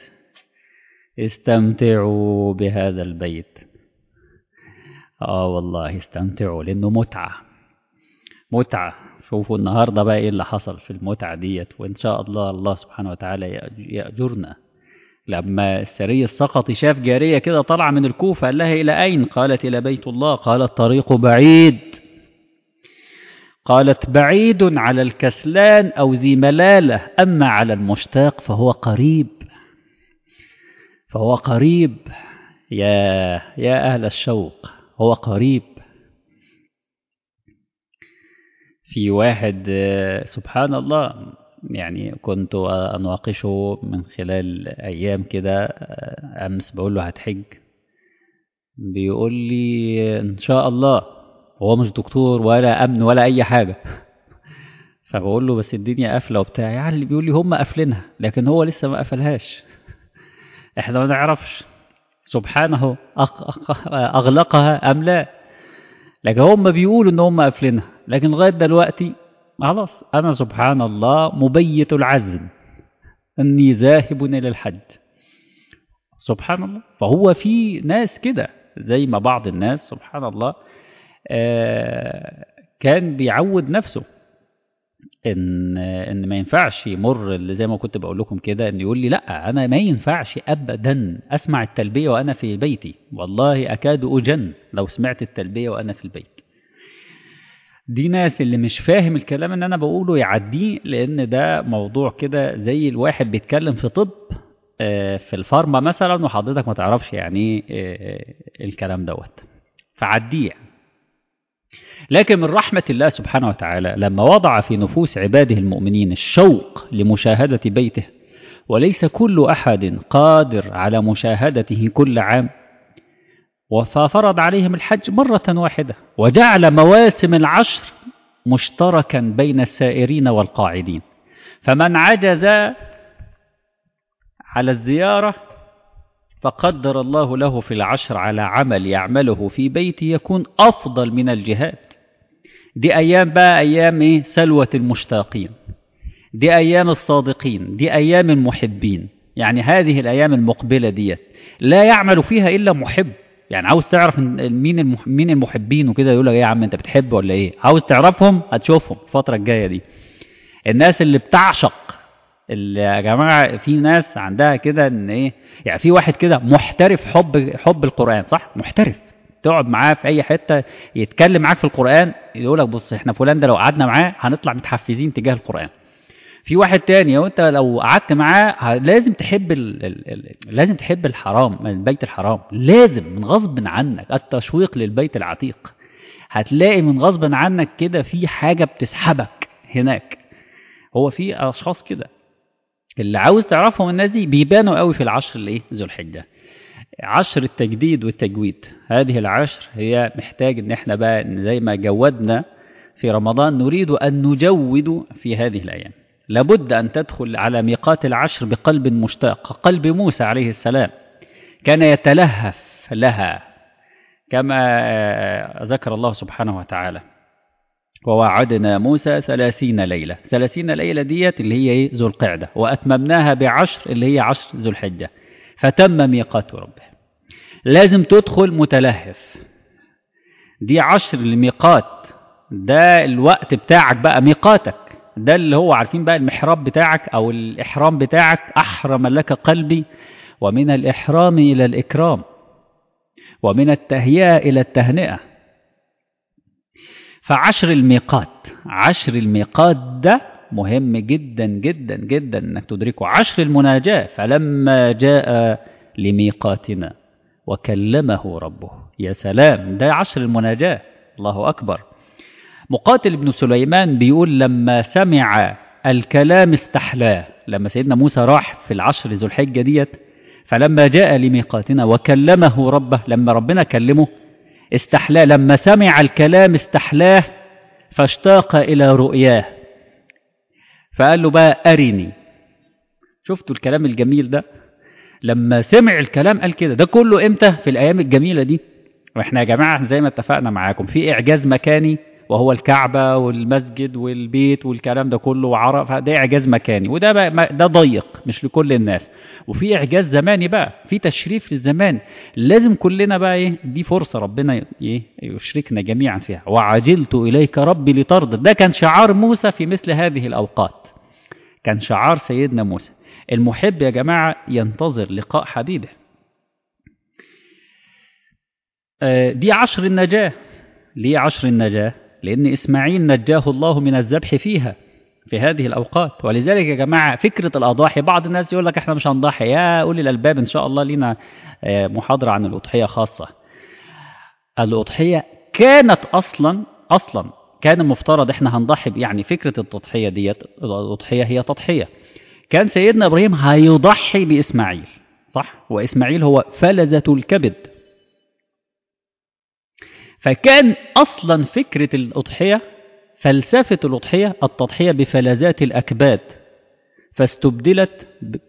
A: استمتعوا بهذا البيت. والله استمتعوا لأنه متعة. شوفوا النهاردة بقى إيه اللي حصل في المتعة ديت، وإن شاء الله الله سبحانه وتعالى يأجرنا. لما السري السقطي شاف جارية كده طالعة من الكوفة قال لها إلى أين؟ قالت إلى بيت الله. قال الطريق بعيد. قالت بعيد على الكسلان أو ذي ملالة، أما على المشتاق فهو قريب. فهو قريب. يا أهل الشوق، هو قريب. في واحد سبحان الله، يعني كنت أناقشه من خلال أيام كده، أمس بقول له هتحج، بيقول لي إن شاء الله. هو مش دكتور ولا أمن ولا أي حاجة. فبقول له بس الدنيا قافلة وبتاع، يعني اللي بيقول لي هم قافلينها لكن هو لسه ما قفلهاش. احنا ما نعرفش سبحانه أغلقها أم لا، لكن هم بيقولوا إن هم قافلينها، لكن لغاية دلوقتي خلاص. أنا سبحان الله مبيت العزم أني ذاهب إلى الحج، سبحان الله. فهو في ناس كده زي ما بعض الناس سبحان الله كان بيعود نفسه ان ما ينفعش يمر، اللي زي ما كنت بقول لكم كده، ان يقول لي لا انا ما ينفعش ابدا اسمع التلبيه وانا في بيتي، والله اكاد اجن لو سمعت التلبيه وانا في البيت. دي ناس اللي مش فاهم الكلام اللي انا بقوله يعديه، لان ده موضوع كده زي الواحد بيتكلم في طب في الفارما مثلا، وحضرتك ما تعرفش يعني الكلام دوت، فعديه. لكن من رحمة الله سبحانه وتعالى لما وضع في نفوس عباده المؤمنين الشوق لمشاهدة بيته، وليس كل أحد قادر على مشاهدته كل عام، ففرض عليهم الحج مرة واحدة، وجعل مواسم العشر مشتركا بين السائرين والقاعدين. فمن عجز على الزيارة فقدر الله له في العشر على عمل يعمله في بيته يكون أفضل من الجهاد. دي أيام بقى، أيام إيه؟ سلوة المشتاقين، دي أيام الصادقين، دي أيام المحبين. يعني هذه الأيام المقبلة دي لا يعمل فيها إلا محب. يعني عاوز تعرف مين المحبين وكده، يقول لك إيه يا عم أنت بتحب ولا إيه؟ عاوز تعرفهم هتشوفهم الفترة الجاية دي. الناس اللي بتعشق، اللي يا جماعة في ناس عندها كده إن إيه، يعني في واحد كده محترف حب القرآن، صح؟ محترف، تقعد معاه في أي حتة يتكلم معاك في القرآن يقول لك بص إحنا فلان ده لو قعدنا معاه هنطلع متحفزين تجاه القرآن. في واحد تاني وانت لو قعدت معاه لازم تحب لازم تحب الحرام، البيت الحرام، لازم من غصب عنك، التشويق للبيت العتيق. هتلاقي من غصب عنك كده في حاجة بتسحبك هناك. هو في أشخاص كده اللي عاوز تعرفهم، الناس دي بيبانوا قوي في العشر اللي ذو الحجة، عشر التجديد والتجويد. هذه العشر هي محتاج ان احنا بقى زي ما جودنا في رمضان نريد أن نجود في هذه الأيام. لابد أن تدخل على ميقات العشر بقلب مشتاق. قلب موسى عليه السلام كان يتلهف لها، كما ذكر الله سبحانه وتعالى ووعدنا موسى 30 ليلة. 30 ليلة ديت اللي هي ذو القعدة، وأتممناها بعشر اللي هي عشر ذو الحجة، فتم ميقات ربه. لازم تدخل متلهف. دي عشر الميقات، ده الوقت بتاعك بقى، ميقاتك ده اللي هو عارفين بقى المحراب بتاعك أو الإحرام بتاعك. أحرم لك قلبي، ومن الإحرام إلى الإكرام، ومن التهيئة إلى التهنئة. فعشر الميقات، عشر الميقات ده مهم جدا جدا جدا أنك تدركه. عشر المناجاة، فلما جاء لميقاتنا وكلمه ربه، يا سلام، ده عشر المناجاة، الله أكبر. مقاتل بن سليمان بيقول لما سمع الكلام استحلاه. لما سيدنا موسى راح في العشر ذو الحجة ديت، فلما جاء لميقاتنا وكلمه ربه، لما ربنا كلمه استحلاه، لما سمع الكلام استحلاه، فاشتاق إلى رؤياه، فقال له بقى أرني. شفتوا الكلام الجميل ده؟ لما سمع الكلام قال كده. ده كله إمتى؟ في الأيام الجميلة دي. وإحنا يا جماعة زي ما اتفقنا معاكم في إعجاز مكاني، وهو الكعبة والمسجد والبيت والكلام ده كله وعرفة، ده إعجاز مكاني، وده ده ضيق مش لكل الناس. وفي إعجاز زماني بقى، في تشريف للزمان، لازم كلنا بقى إيه، دي فرصة ربنا يشركنا جميعا فيها. وعجلت إليك ربي لترضى، ده كان شعار موسى في مثل هذه الأوقات، كان شعار سيدنا موسى. المحب يا جماعة ينتظر لقاء حبيبه. دي عشر النجاة. ليه عشر النجاة؟ لأن إسماعيل نجاه الله من الذبح فيها، في هذه الأوقات. ولذلك يا جماعة فكرة الأضاحي، بعض الناس يقول لك احنا مش هنضحي. يا أولي الألباب، إن شاء الله لينا محاضرة عن الأضحية خاصة. الأضحية كانت أصلا كان مفترض احنا هنضحي يعني فكرة التضحية ديت، الأضحية هي تضحية. كان سيدنا إبراهيم هيضحي بإسماعيل، صح؟ وإسماعيل هو فلذة الكبد. فكان أصلا فكرة الأضحية، فلسفة الأضحية التضحية بفلذات الأكباد، فاستبدلت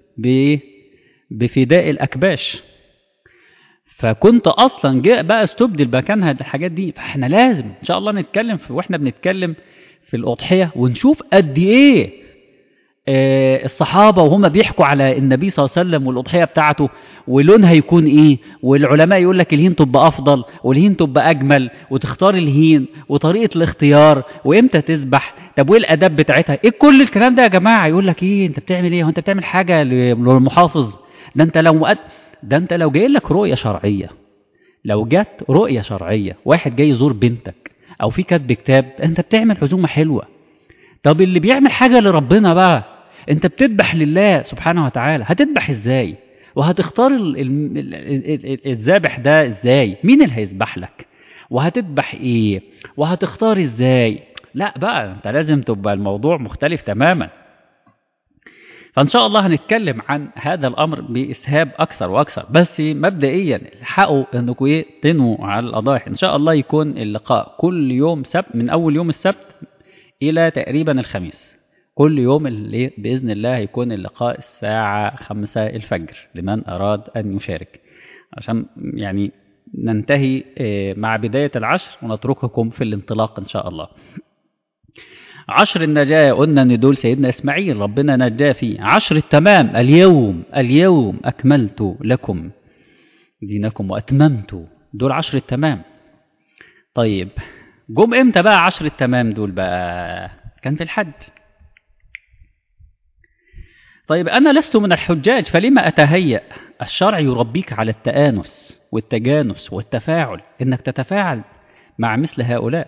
A: بفداء الأكباش. فكنت أصلا جاء بقى استبدل مكانها الحاجات دي. فاحنا لازم إن شاء الله نتكلم واحنا بنتكلم في الأضحية ونشوف قد إيه الصحابة وهم بيحكوا على النبي صلى الله عليه وسلم والأضحية بتاعته ولونها يكون إيه، والعلماء يقول لك الهين تبقى أفضل والهين تبقى أجمل، وتختار الهين وطريقة الاختيار وإمتى تذبح، طب وإيه الأداب بتاعتها، إيه كل الكلام ده يا جماعة. يقول لك إيه أنت بتعمل إيه، وأنت بتعمل حاجة للمحافظ؟ ده أنت لو جاي لك رؤية شرعية، لو جت رؤية شرعية واحد جاي يزور بنتك أو في كاتب كتاب، أنت بتعمل عزومة حلوة. طب اللي بيعمل حاجة لربنا بقى، انت بتذبح لله سبحانه وتعالى، هتذبح ازاي؟ وهتختار الذابح ده ازاي؟ مين اللي هيذبح لك؟ وهتذبح ايه؟ وهتختار ازاي؟ لا بقى انت لازم تبقى الموضوع مختلف تماما. فان شاء الله هنتكلم عن هذا الامر باسهاب اكثر واكثر، بس مبدئيا الحقوا انكم ايه تنووا على الاضاحي. ان شاء الله يكون اللقاء كل يوم سبت، من اول يوم السبت إلى تقريبا الخميس، كل يوم اللي بإذن الله هيكون اللقاء الساعة 5 الفجر لمن أراد أن يشارك، عشان يعني ننتهي مع بداية العشر ونترككم في الانطلاق إن شاء الله. عشر النجاة قلنا أن دول سيدنا إسماعيل ربنا نجاه فيه. عشر التمام، اليوم أكملت لكم دينكم وأتممت، دول عشر التمام. طيب جم امتى بقى عشر التمام دول بقى؟ كان في الحج. طيب أنا لست من الحجاج فلما أتهيأ؟ الشرع يربيك على التآنس والتجانس والتفاعل، إنك تتفاعل مع مثل هؤلاء.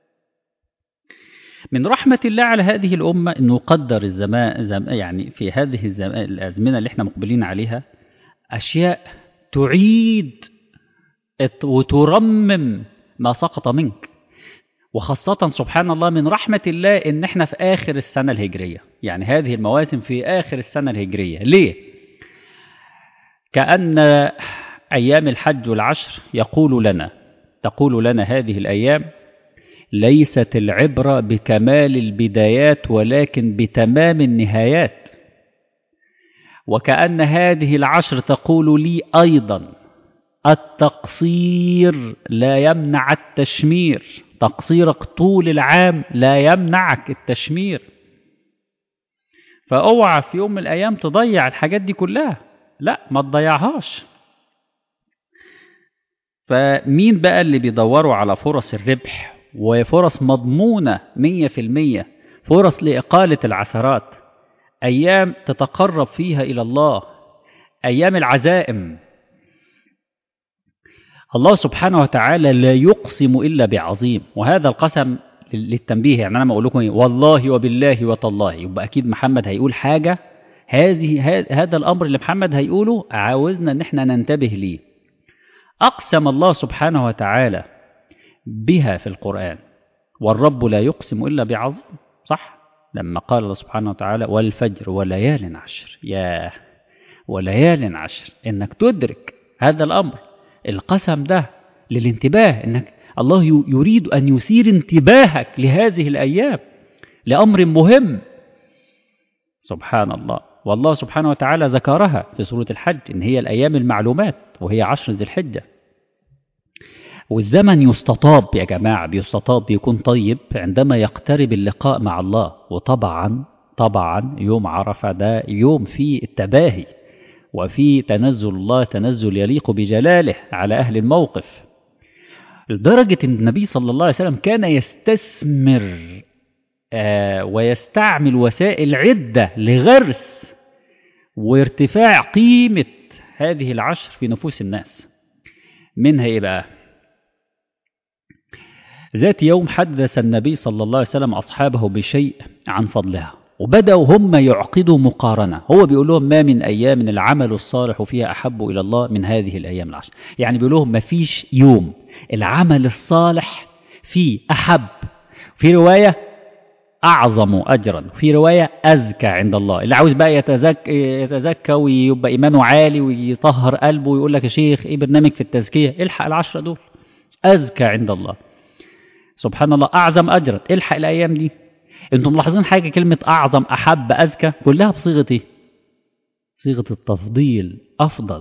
A: من رحمة الله على هذه الأمة أنه قدر الزمان يعني في هذه الأزمنة اللي احنا مقبلين عليها أشياء تعيد وترمم ما سقط منك. وخاصة سبحان الله من رحمة الله إن احنا في آخر السنة الهجرية، يعني هذه المواسم في آخر السنة الهجرية. ليه؟ كأن أيام الحج والعشر تقول لنا هذه الأيام ليست العبرة بكمال البدايات ولكن بتمام النهايات. وكأن هذه العشر تقول لي أيضا التقصير لا يمنع التشمير، تقصيرك طول العام لا يمنعك التشمير. فأوعى في يوم من الأيام تضيع الحاجات دي كلها، لا ما تضيعهاش. فمين بقى اللي بيدوروا على فرص الربح وفرص مضمونة 100%، فرص لإقالة العثرات، أيام تتقرب فيها إلى الله، أيام العزائم. الله سبحانه وتعالى لا يقسم إلا بعظيم، وهذا القسم للتنبيه. يعني أنا ما أقول لكم والله وبالله وتالله، يبقى أكيد محمد هيقول حاجة. هذا الأمر اللي محمد هيقوله عاوزنا أن احنا ننتبه ليه. أقسم الله سبحانه وتعالى بها في القرآن، والرب لا يقسم إلا بعظيم، صح؟ لما قال الله سبحانه وتعالى والفجر وليال عشر، يا وليال عشر، إنك تدرك هذا الأمر. القسم ده للانتباه، إنك الله يريد أن يثير انتباهك لهذه الأيام لأمر مهم. سبحان الله. والله سبحانه وتعالى ذكرها في سورة الحج إن هي الأيام المعلومات، وهي 10 ذي الحجة. والزمن يستطاب يا جماعة، بيكون طيب عندما يقترب اللقاء مع الله. وطبعا يوم عرفة ده يوم فيه التباهي وفي تنزل الله تنزل يليق بجلاله على أهل الموقف، لدرجة أن النبي صلى الله عليه وسلم كان يستثمر ويستعمل وسائل عدة لغرس وارتفاع قيمة هذه العشر في نفوس الناس. منها إيه بقى؟ ذات يوم حدث النبي صلى الله عليه وسلم أصحابه بشيء عن فضلها، وبدأوا هم يعقدوا مقارنة. هو بيقول لهم ما من أيام العمل الصالح فيها أحب إلى الله من هذه الأيام العشر. يعني بيقول لهم ما فيش يوم العمل الصالح فيه أحب، في رواية أعظم أجرا، في رواية أزكى عند الله. اللي عاوز بقى يتزكى ويبقى إيمانه عالي ويطهر قلبه ويقول لك يا شيخ إيه برنامج في التزكية، الحق العشرة دول أزكى عند الله. سبحان الله، أعظم أجرا، الحق الأيام دي. أنتم ملاحظين حاجة، كلمة أعظم أحب أزكى كلها بصيغة إيه؟ صيغة التفضيل، أفضل.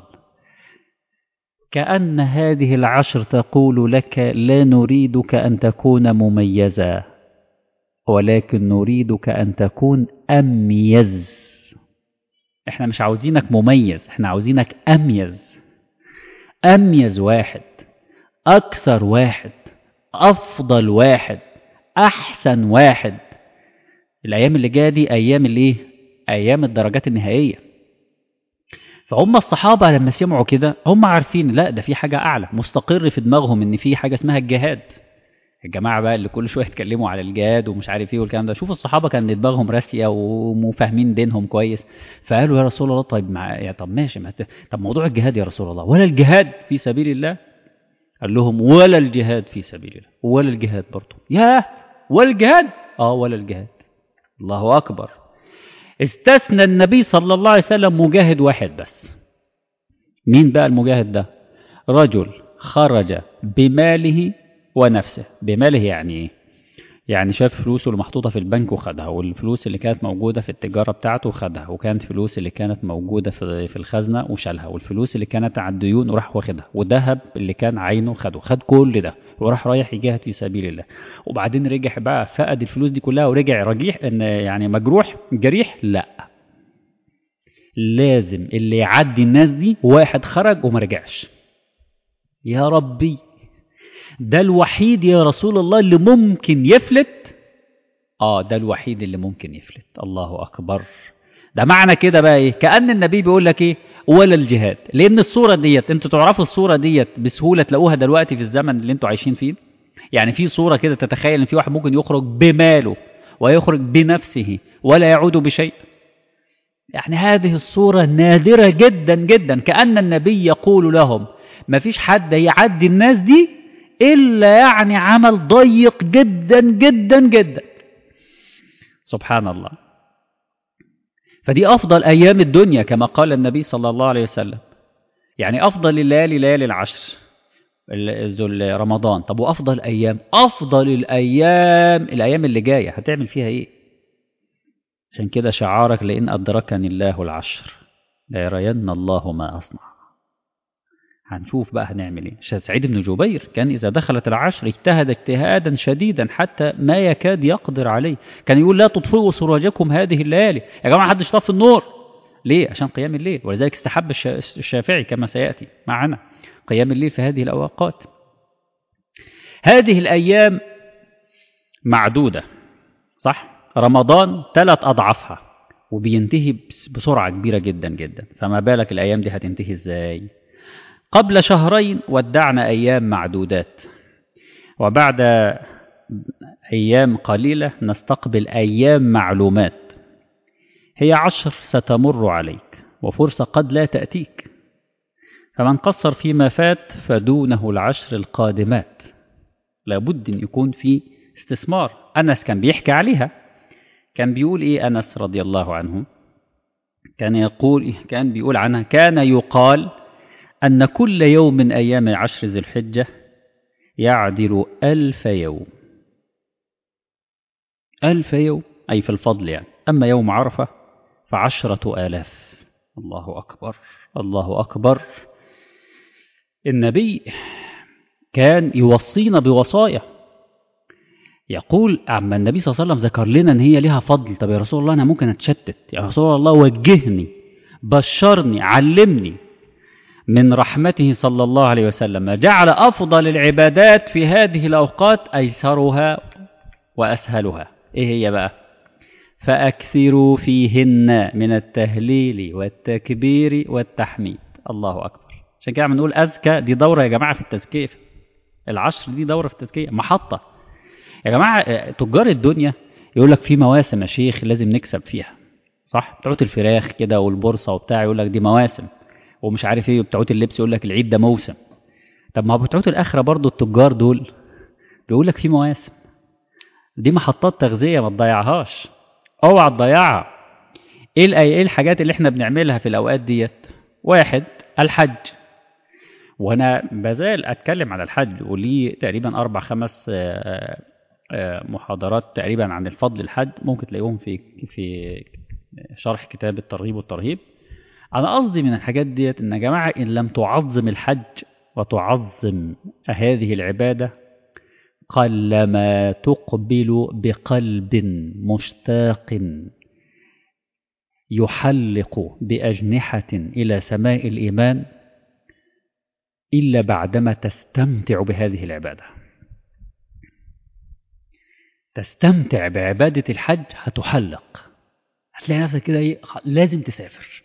A: كأن هذه العشر تقول لك لا نريدك أن تكون مميزا، ولكن نريدك أن تكون أميز. احنا مش عاوزينك مميز، احنا عاوزينك أميز. أميز واحد، أكثر واحد، أفضل واحد، أحسن واحد. الأيام اللي جاية دي أيام الإيه؟ أيام الدرجات النهائية. فهم الصحابة لما سمعوا كده هم عارفين لا ده في حاجة أعلى، مستقر في دماغهم إن في حاجة اسمها الجهاد. الجماعة بقى اللي كل شوية يتكلموا على الجهاد ومش عارف ايه والكلام ده، شوف الصحابة كان دماغهم راسية ومفاهمين دينهم كويس. فقالوا يا رسول الله طيب طب ماشي، طب موضوع الجهاد يا رسول الله، ولا الجهاد في سبيل الله؟ قال لهم ولا الجهاد في سبيل الله، ولا الجهاد برضه. ياه، ولا الجهاد؟ ولا الجهاد. الله أكبر. استثنى النبي صلى الله عليه وسلم مجاهد واحد بس. مين بقى المجاهد ده؟ رجل خرج بماله ونفسه. بماله يعني ايه؟ يعني شاف فلوسه اللي محطوطة في البنك وخدها، والفلوس اللي كانت موجودة في التجارة بتاعته خدها، وكانت فلوس اللي كانت موجودة في الخزنة وشالها، والفلوس اللي كانت على الديون وراح واخدها، وذهب اللي كان عينه خد كل ده وراح رايح يجاهد في سبيل الله. وبعدين رجع بقى فقد الفلوس دي كلها ورجع رجيح، ان يعني مجروح جريح. لا، لازم اللي يعدي الناس دي واحد خرج وما رجعش. يا ربي، ده الوحيد يا رسول الله اللي ممكن يفلت. ده الوحيد اللي ممكن يفلت. الله أكبر. ده معنى كده بقى ايه؟ كأن النبي بيقول لك ايه؟ ولا الجهاد. لأن الصورة ديت انتوا تعرفوا الصورة ديت بسهولة تلاقوها دلوقتي في الزمن اللي انتوا عايشين فيه. يعني في صورة كده تتخيل ان في واحد ممكن يخرج بماله ويخرج بنفسه ولا يعود بشيء. يعني هذه الصورة نادرة جدا جدا. كأن النبي يقول لهم ما فيش حد يعدي الناس دي إلا يعني عمل ضيق جدا جدا جدا. سبحان الله. فدي أفضل أيام الدنيا كما قال النبي صلى الله عليه وسلم. يعني أفضل الليالي ليالي العشر ذو رمضان. طب وأفضل أيام؟ أفضل الأيام اللي جاية هتعمل فيها إيه؟ عشان كده شعارك لئن أدركني الله العشر ليرين الله ما أصنع. هنشوف بقى هنعمل ايه. سعيد بن جبير كان إذا دخلت العشر اجتهد اجتهادا شديدا حتى ما يكاد يقدر عليه. كان يقول لا تطفئوا سراجكم هذه الليالي. يا جماعة محدش طفي النور. ليه؟ عشان قيام الليل. ولذلك استحب الشافعي كما سيأتي معنا قيام الليل في هذه الأوقات. هذه الأيام معدودة، صح؟ رمضان 3 أضعافها وبينتهي بسرعة كبيرة جدا جدا. فما بالك الأيام دي هتنتهي ازاي؟ قبل شهرين ودعنا أيام معدودات، وبعد أيام قليلة نستقبل أيام معلومات. هي 10 ستمر عليك وفرصة قد لا تأتيك. فمن قصر فيما فات فدونه العشر القادمات. لابد أن يكون في استثمار. أنس كان بيحكي عليها. كان بيقول إيه أنس رضي الله عنه؟ كان بيقول عنها كان يقال أن كل يوم من أيام 10 ذي الحجة يعدل 1000 يوم. 1000 يوم أي في الفضل يعني. أما يوم عرفة ف10,000. الله أكبر، الله أكبر. النبي كان يوصينا بوصايا. يقول أما النبي صلى الله عليه وسلم ذكر لنا أن هي لها فضل. طب يا رسول الله أنا ممكن أتشتت، يا رسول الله وجهني، بشرني، علمني. من رحمته صلى الله عليه وسلم جعل أفضل العبادات في هذه الأوقات أيسرها وأسهلها. إيه هي بقى؟ فأكثروا فيهن من التهليل والتكبير والتحميد. الله أكبر. عشان كده بنقول أزكى. دي دورة يا جماعة في التزكية. العشر دي دورة في التزكية، محطة يا جماعة تجار الدنيا يقول لك في مواسم يا شيخ لازم نكسب فيها، صح؟ بتوعت الفراخ كده والبورصة وبتاع يقول لك دي مواسم، ومش عارف ايه، وبتوعت اللبس يقول لك العيد ده موسم. طب ما هو بتوعت الآخرة برضو التجار دول بيقول لك في مواسم، دي محطات تغذية ما تضيعهاش، اوعى تضيعها. ايه الحاجات اللي احنا بنعملها في الأوقات ديت؟ واحد، الحج. وانا بزال اتكلم على الحج، ولي تقريبا 4 5 محاضرات تقريبا عن الفضل الحج، ممكن تلاقيهم في شرح كتاب الترغيب والترهيب. انا قصدي من الحاجات ديت ان يا جماعه ان لم تعظم الحج وتعظم هذه العباده قلما تقبل بقلب مشتاق يحلق باجنحه الى سماء الايمان الا بعدما تستمتع بهذه العباده. تستمتع بعبادة الحج هتحلق، هتلاقي نفسك كده ايه لازم تسافر.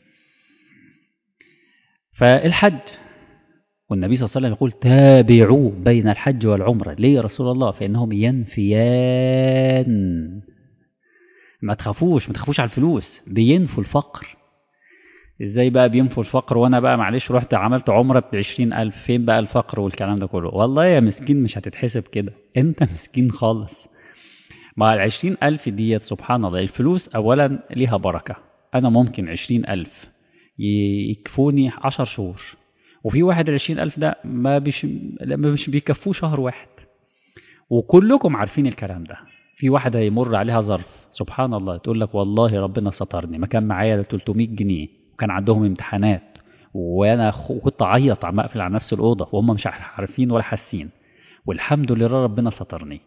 A: فالحج، والنبي صلى الله عليه وسلم يقول تابعوا بين الحج والعمرة. ليه يا رسول الله؟ فإنهم ينفيان. ما تخافوش على الفلوس، بينفوا الفقر. ازاي بقى بينفوا الفقر وانا بقى معلش رحت عملت عمرة ب20,000؟ فين بقى الفقر والكلام ده كله؟ والله يا مسكين مش هتتحسب كده، انت مسكين خالص. مع 20,000 ديت سبحان الله، الفلوس أولا ليها بركة. أنا ممكن 20,000 يكفوني 10 شهور، وفي واحد 20,000 ده مش بيكفوه شهر واحد، وكلكم عارفين الكلام ده. في واحد هيمر عليها ظرف سبحان الله تقول لك والله ربنا سترني، ما كان معايا 300 جنيه وكان عندهم امتحانات وأنا كنت أعيط عم أقفل على نفس الأوضة وهم مش عارفين ولا حاسين، والحمد لله ربنا سترني،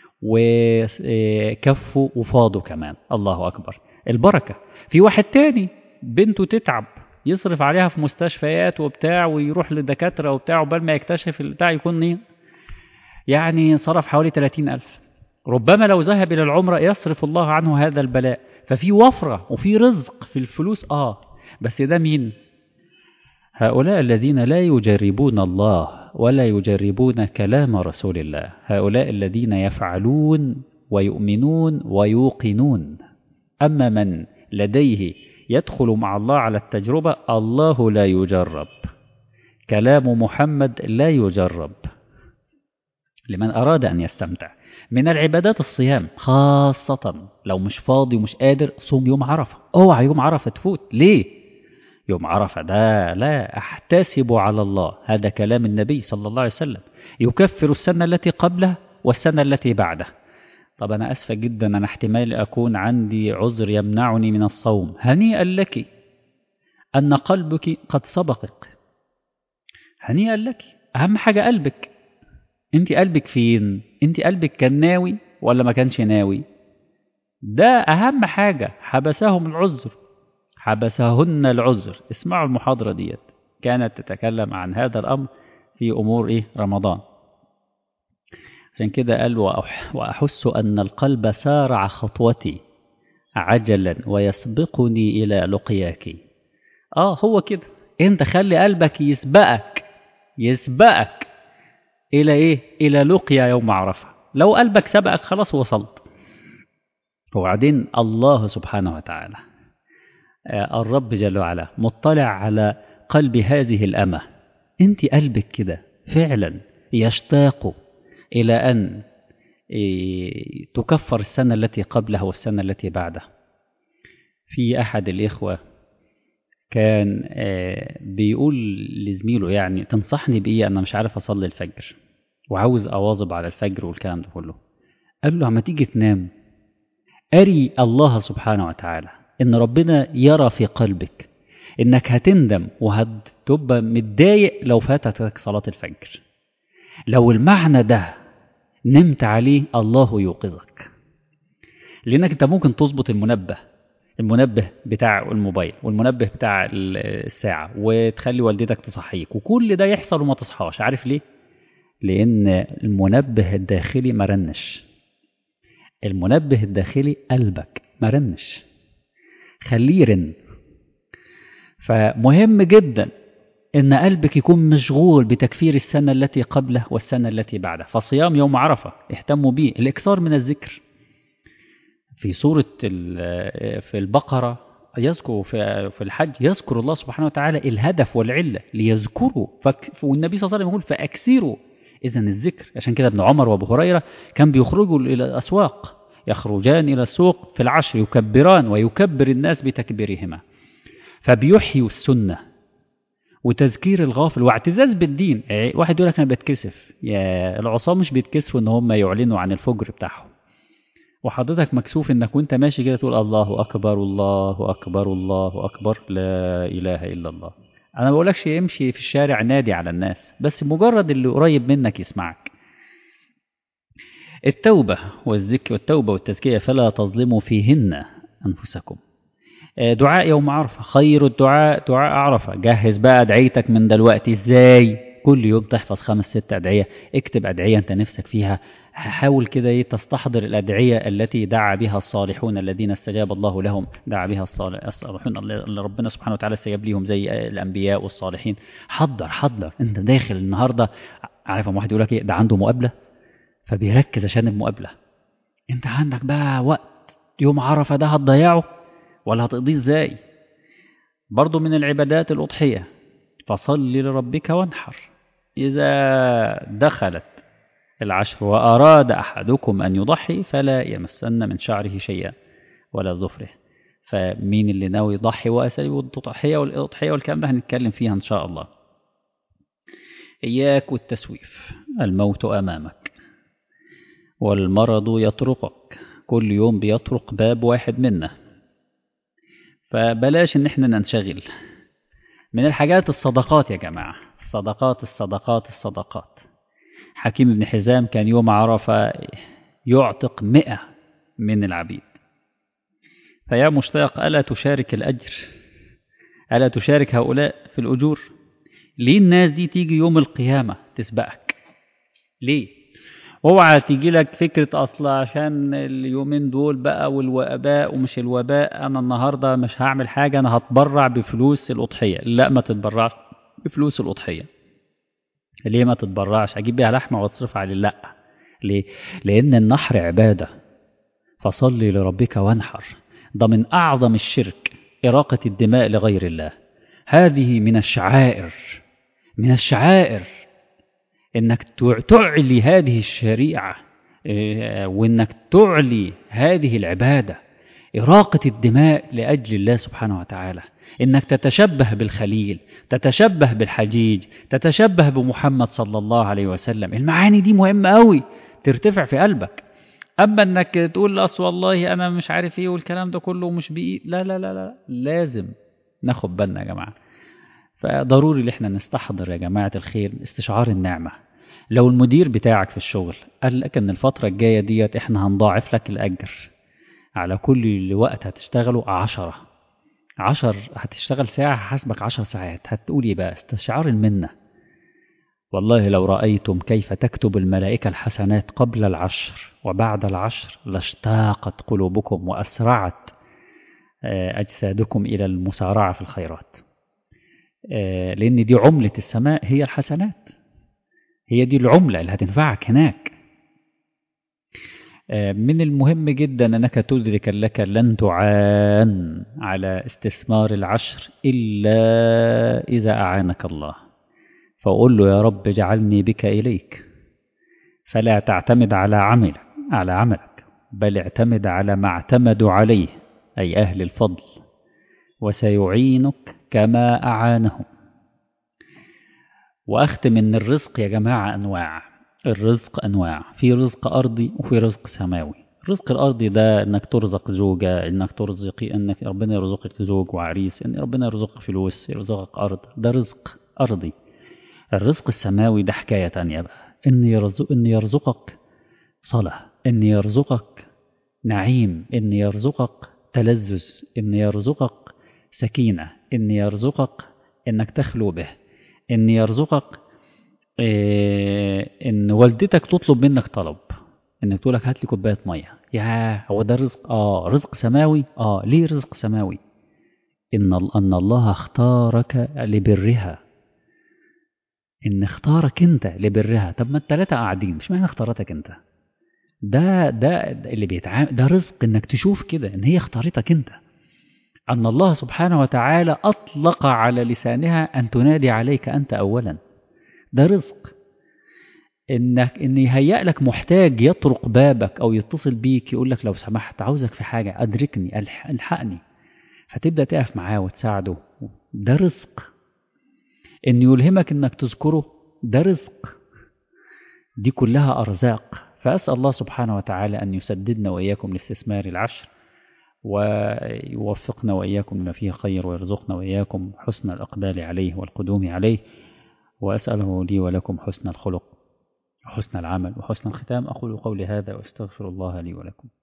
A: وكفوا وفاضوا كمان. الله أكبر، البركة. في واحد تاني بنته تتعب يصرف عليها في مستشفيات وبتاع ويروح لدكاترة وبتاع، وبال ما يكتشف البتاع يكون يعني صرف حوالي 30,000. ربما لو ذهب إلى العمرة يصرف الله عنه هذا البلاء. ففي وفرة وفي رزق في الفلوس بس ده مين؟ هؤلاء الذين لا يجربون الله ولا يجربون كلام رسول الله، هؤلاء الذين يفعلون ويؤمنون ويوقنون. أما من لديه يدخل مع الله على التجربة، الله لا يجرب، كلام محمد لا يجرب. لمن أراد أن يستمتع من العبادات الصيام، خاصة لو مش فاضي ومش قادر صوم يوم عرفة. اوعى يوم عرفة تفوت. ليه؟ يوم عرفة ده لا أحتسب على الله، هذا كلام النبي صلى الله عليه وسلم، يكفر السنة التي قبله والسنة التي بعده. طب أنا أسفة جدا، أنا احتمال أكون عندي عذر يمنعني من الصوم. هنيئا لك أن قلبك قد سبقك، هنيئا لك. أهم حاجة قلبك. أنت قلبك فين؟ أنت قلبك كان ناوي ولا ما كانش ناوي؟ ده أهم حاجة. حبسهم العذر، حبسهن العذر. اسمعوا المحاضرة ديت، كانت تتكلم عن هذا الأمر في أمور رمضان. عشان كده قال وأحس أن القلب سارع خطوتي عجلا ويسبقني إلى لقياك. هو كده، انت خلي قلبك يسبقك إلى إلى لقيا يوم عرفة. لو قلبك سبقك خلاص وصلت. وبعدين الله سبحانه وتعالى الرب جل وعلا مطلع على قلب هذه الأمة. انت قلبك كده فعلا يشتاق إلى أن تكفر السنة التي قبلها والسنة التي بعدها. في أحد الإخوة كان بيقول لزميله يعني تنصحني بإيه؟ أنا مش عارف أصلي الفجر وعاوز أواظب على الفجر والكلام ده كله. قال له عما تيجي تنام أري الله سبحانه وتعالى إن ربنا يرى في قلبك إنك هتندم وهتبقى متضايق لو فاتتك صلاة الفجر. لو المعنى ده نمت عليه الله يوقظك، لأنك أنت ممكن تظبط المنبه بتاع الموبايل والمنبه بتاع الساعة وتخلي والدتك تصحيك وكل ده يحصل وما تصحاش. عارف ليه؟ لأن المنبه الداخلي مرنش. المنبه الداخلي قلبك مرنش، خليه يرن. فمهم جدا إن قلبك يكون مشغول بتكفير السنة التي قبله والسنة التي بعده. فصيام يوم عرفة اهتموا به، الإكثار من الذكر. في سورة في البقرة يذكر، في الحج يذكر الله سبحانه وتعالى الهدف والعلة ليذكروا، والنبي صلى الله عليه وسلم يقول فأكثروا. إذن الذكر. عشان كده ابن عمر وابو هريرة كان بيخرجوا إلى الأسواق، يخرجان إلى السوق في العشر يكبران ويكبر الناس بتكبيرهما. فبيحيوا السنة وتذكير الغافل واعتزاز بالدين. واحد يقول لك أنا بتكسف، يا العصاة مش بيتكسفوا إن هم يعلنوا عن الفجر بتاعهم، وحضرتك مكسوف إنك وأنت ماشي كده تقول الله أكبر الله أكبر الله أكبر لا إله إلا الله. أنا ما بقولكش يمشي في الشارع نادي على الناس، بس مجرد اللي قريب منك يسمعك. التوبة والذكر والتوبة والتزكية فلا تظلموا فيهن أنفسكم. دعاء يوم عرفة، خير الدعاء دعاء عرفة. جهز بقى أدعيتك من دلوقتي. إزاي؟ كل يوم تحفظ 5-6 أدعية، اكتب أدعية أنت نفسك فيها. حاول كده تستحضر الأدعية التي دعا بها الصالحون الذين استجاب الله لهم، دعا بها الصالحون اللي ربنا سبحانه وتعالى استجاب ليهم زي الأنبياء والصالحين. حضر أنت داخل النهاردة. عارف واحد يقول لك إيه ده عنده مقابلة فبيركز عشان المقابلة. أنت عندك بقى وقت يوم عرفة ده هتضيعه ولا هتقضيه إزاي؟ برضو من العبادات الأضحية، فصل لربك وانحر. إذا دخلت العشر وأراد أحدكم أن يضحي فلا يمسن من شعره شيئا ولا ظفره. فمين اللي ناوي يضحي وأساليب التضحية والأضحية والكلام ده هنتكلم فيها إن شاء الله. إياك والتسويف، الموت أمامك والمرض يطرقك، كل يوم بيطرق باب واحد منا. فبلاش إن احنا ننشغل. من الحاجات الصدقات يا جماعة، الصدقات. حكيم بن حزام كان يوم عرفة يعتق 100 من العبيد. فيا مشتاق ألا تشارك الأجر؟ ألا تشارك هؤلاء في الأجور؟ ليه الناس دي تيجي يوم القيامة تسبقك؟ ليه؟ اوعى تيجي لك فكرة أصلا عشان اليومين دول بقى والوباء ومش الوباء أنا النهاردة مش هعمل حاجة، أنا هتبرع بفلوس الأضحية. لا، ما تتبرعش بفلوس الأضحية. ليه ما تتبرعش؟ أجيب بيها لحمة واتصرف عليه؟ لا. ليه؟ لأن النحر عبادة. فصلي لربك وانحر. ده من أعظم الشرك إراقة الدماء لغير الله. هذه من الشعائر، إنك تعلي هذه الشريعة، وإنك تعلي هذه العبادة، إراقة الدماء لأجل الله سبحانه وتعالى. إنك تتشبه بالخليل، تتشبه بالحجيج، تتشبه بمحمد صلى الله عليه وسلم. المعاني دي مهمة أوي ترتفع في قلبك. أما إنك تقول أصل والله أنا مش عارف إيه والكلام ده كله مش بإيه، لا لا لا لا، لازم ناخد بالنا يا جماعة. فضروري اللي احنا نستحضر يا جماعة الخير استشعار النعمة. لو المدير بتاعك في الشغل قال لك ان الفترة الجاية ديت احنا هنضاعف لك الأجر على كل وقت هتشتغله 10 هتشتغل ساعة هحاسبك 10 ساعات، هتقول ايه بقى؟ استشعار المنة. والله لو رأيتم كيف تكتب الملائكة الحسنات قبل 10 وبعد 10 لاشتاقت قلوبكم وأسرعت أجسادكم إلى المسارعة في الخيرات. لأن دي عملة السماء، هي الحسنات، هي دي العملة اللي هتنفعك هناك. من المهم جدا أنك تدرك لك لن تعان على استثمار العشر إلا إذا أعانك الله. فقول له يا رب اجعلني بك إليك، فلا تعتمد على عملك بل اعتمد على ما اعتمدوا عليه أي أهل الفضل، وسيعينك كما أعانهم. وأختم إن الرزق يا جماعة أنواع. الرزق أنواع، في رزق أرضي وفي رزق سماوي. الرزق الأرضي ده إنك ترزق زوجة، إنك ربنا يرزقك زوج وعريس، إن ربنا يرزقك فلوس، يرزقك أرض، ده رزق أرضي. الرزق السماوي ده حكاية تانية بقى، إن يرزقك صلاة، إن يرزقك نعيم، إن يرزقك تلذذ، إن يرزقك سكينة، إن يرزقك إنك تخلو به، إن يرزقك إن والدتك تطلب منك طلب، إنك تقول لك هات لي كوباية مية. يا هو ده رزق؟ رزق سماوي. ليه رزق سماوي؟ إن الله اختارك لبرها إن اختارك أنت لبرها. طب ما التلاتة قاعدين، مش معنى اختارتك أنت. ده اللي بيتعامل، ده رزق إنك تشوف كده إن هي اختارتك أنت، أن الله سبحانه وتعالى أطلق على لسانها أن تنادي عليك أنت أولا. ده رزق إن يهيأ لك محتاج يطرق بابك أو يتصل بيك يقول لك لو سمحت عاوزك في حاجة، أدركني، الحقني، فتبدأ تقف معاه وتساعده. ده رزق. إن يلهمك إنك تذكره، ده رزق. دي كلها أرزاق. فأسأل الله سبحانه وتعالى أن يسددنا وإياكم لاستثمار العشر، ويوفقنا وإياكم لما فيه خير، ويرزقنا وإياكم حسن الإقبال عليه والقدوم عليه. وأسأله لي ولكم حسن الخلق وحسن العمل وحسن الختام. أقول قولي هذا وأستغفر الله لي ولكم.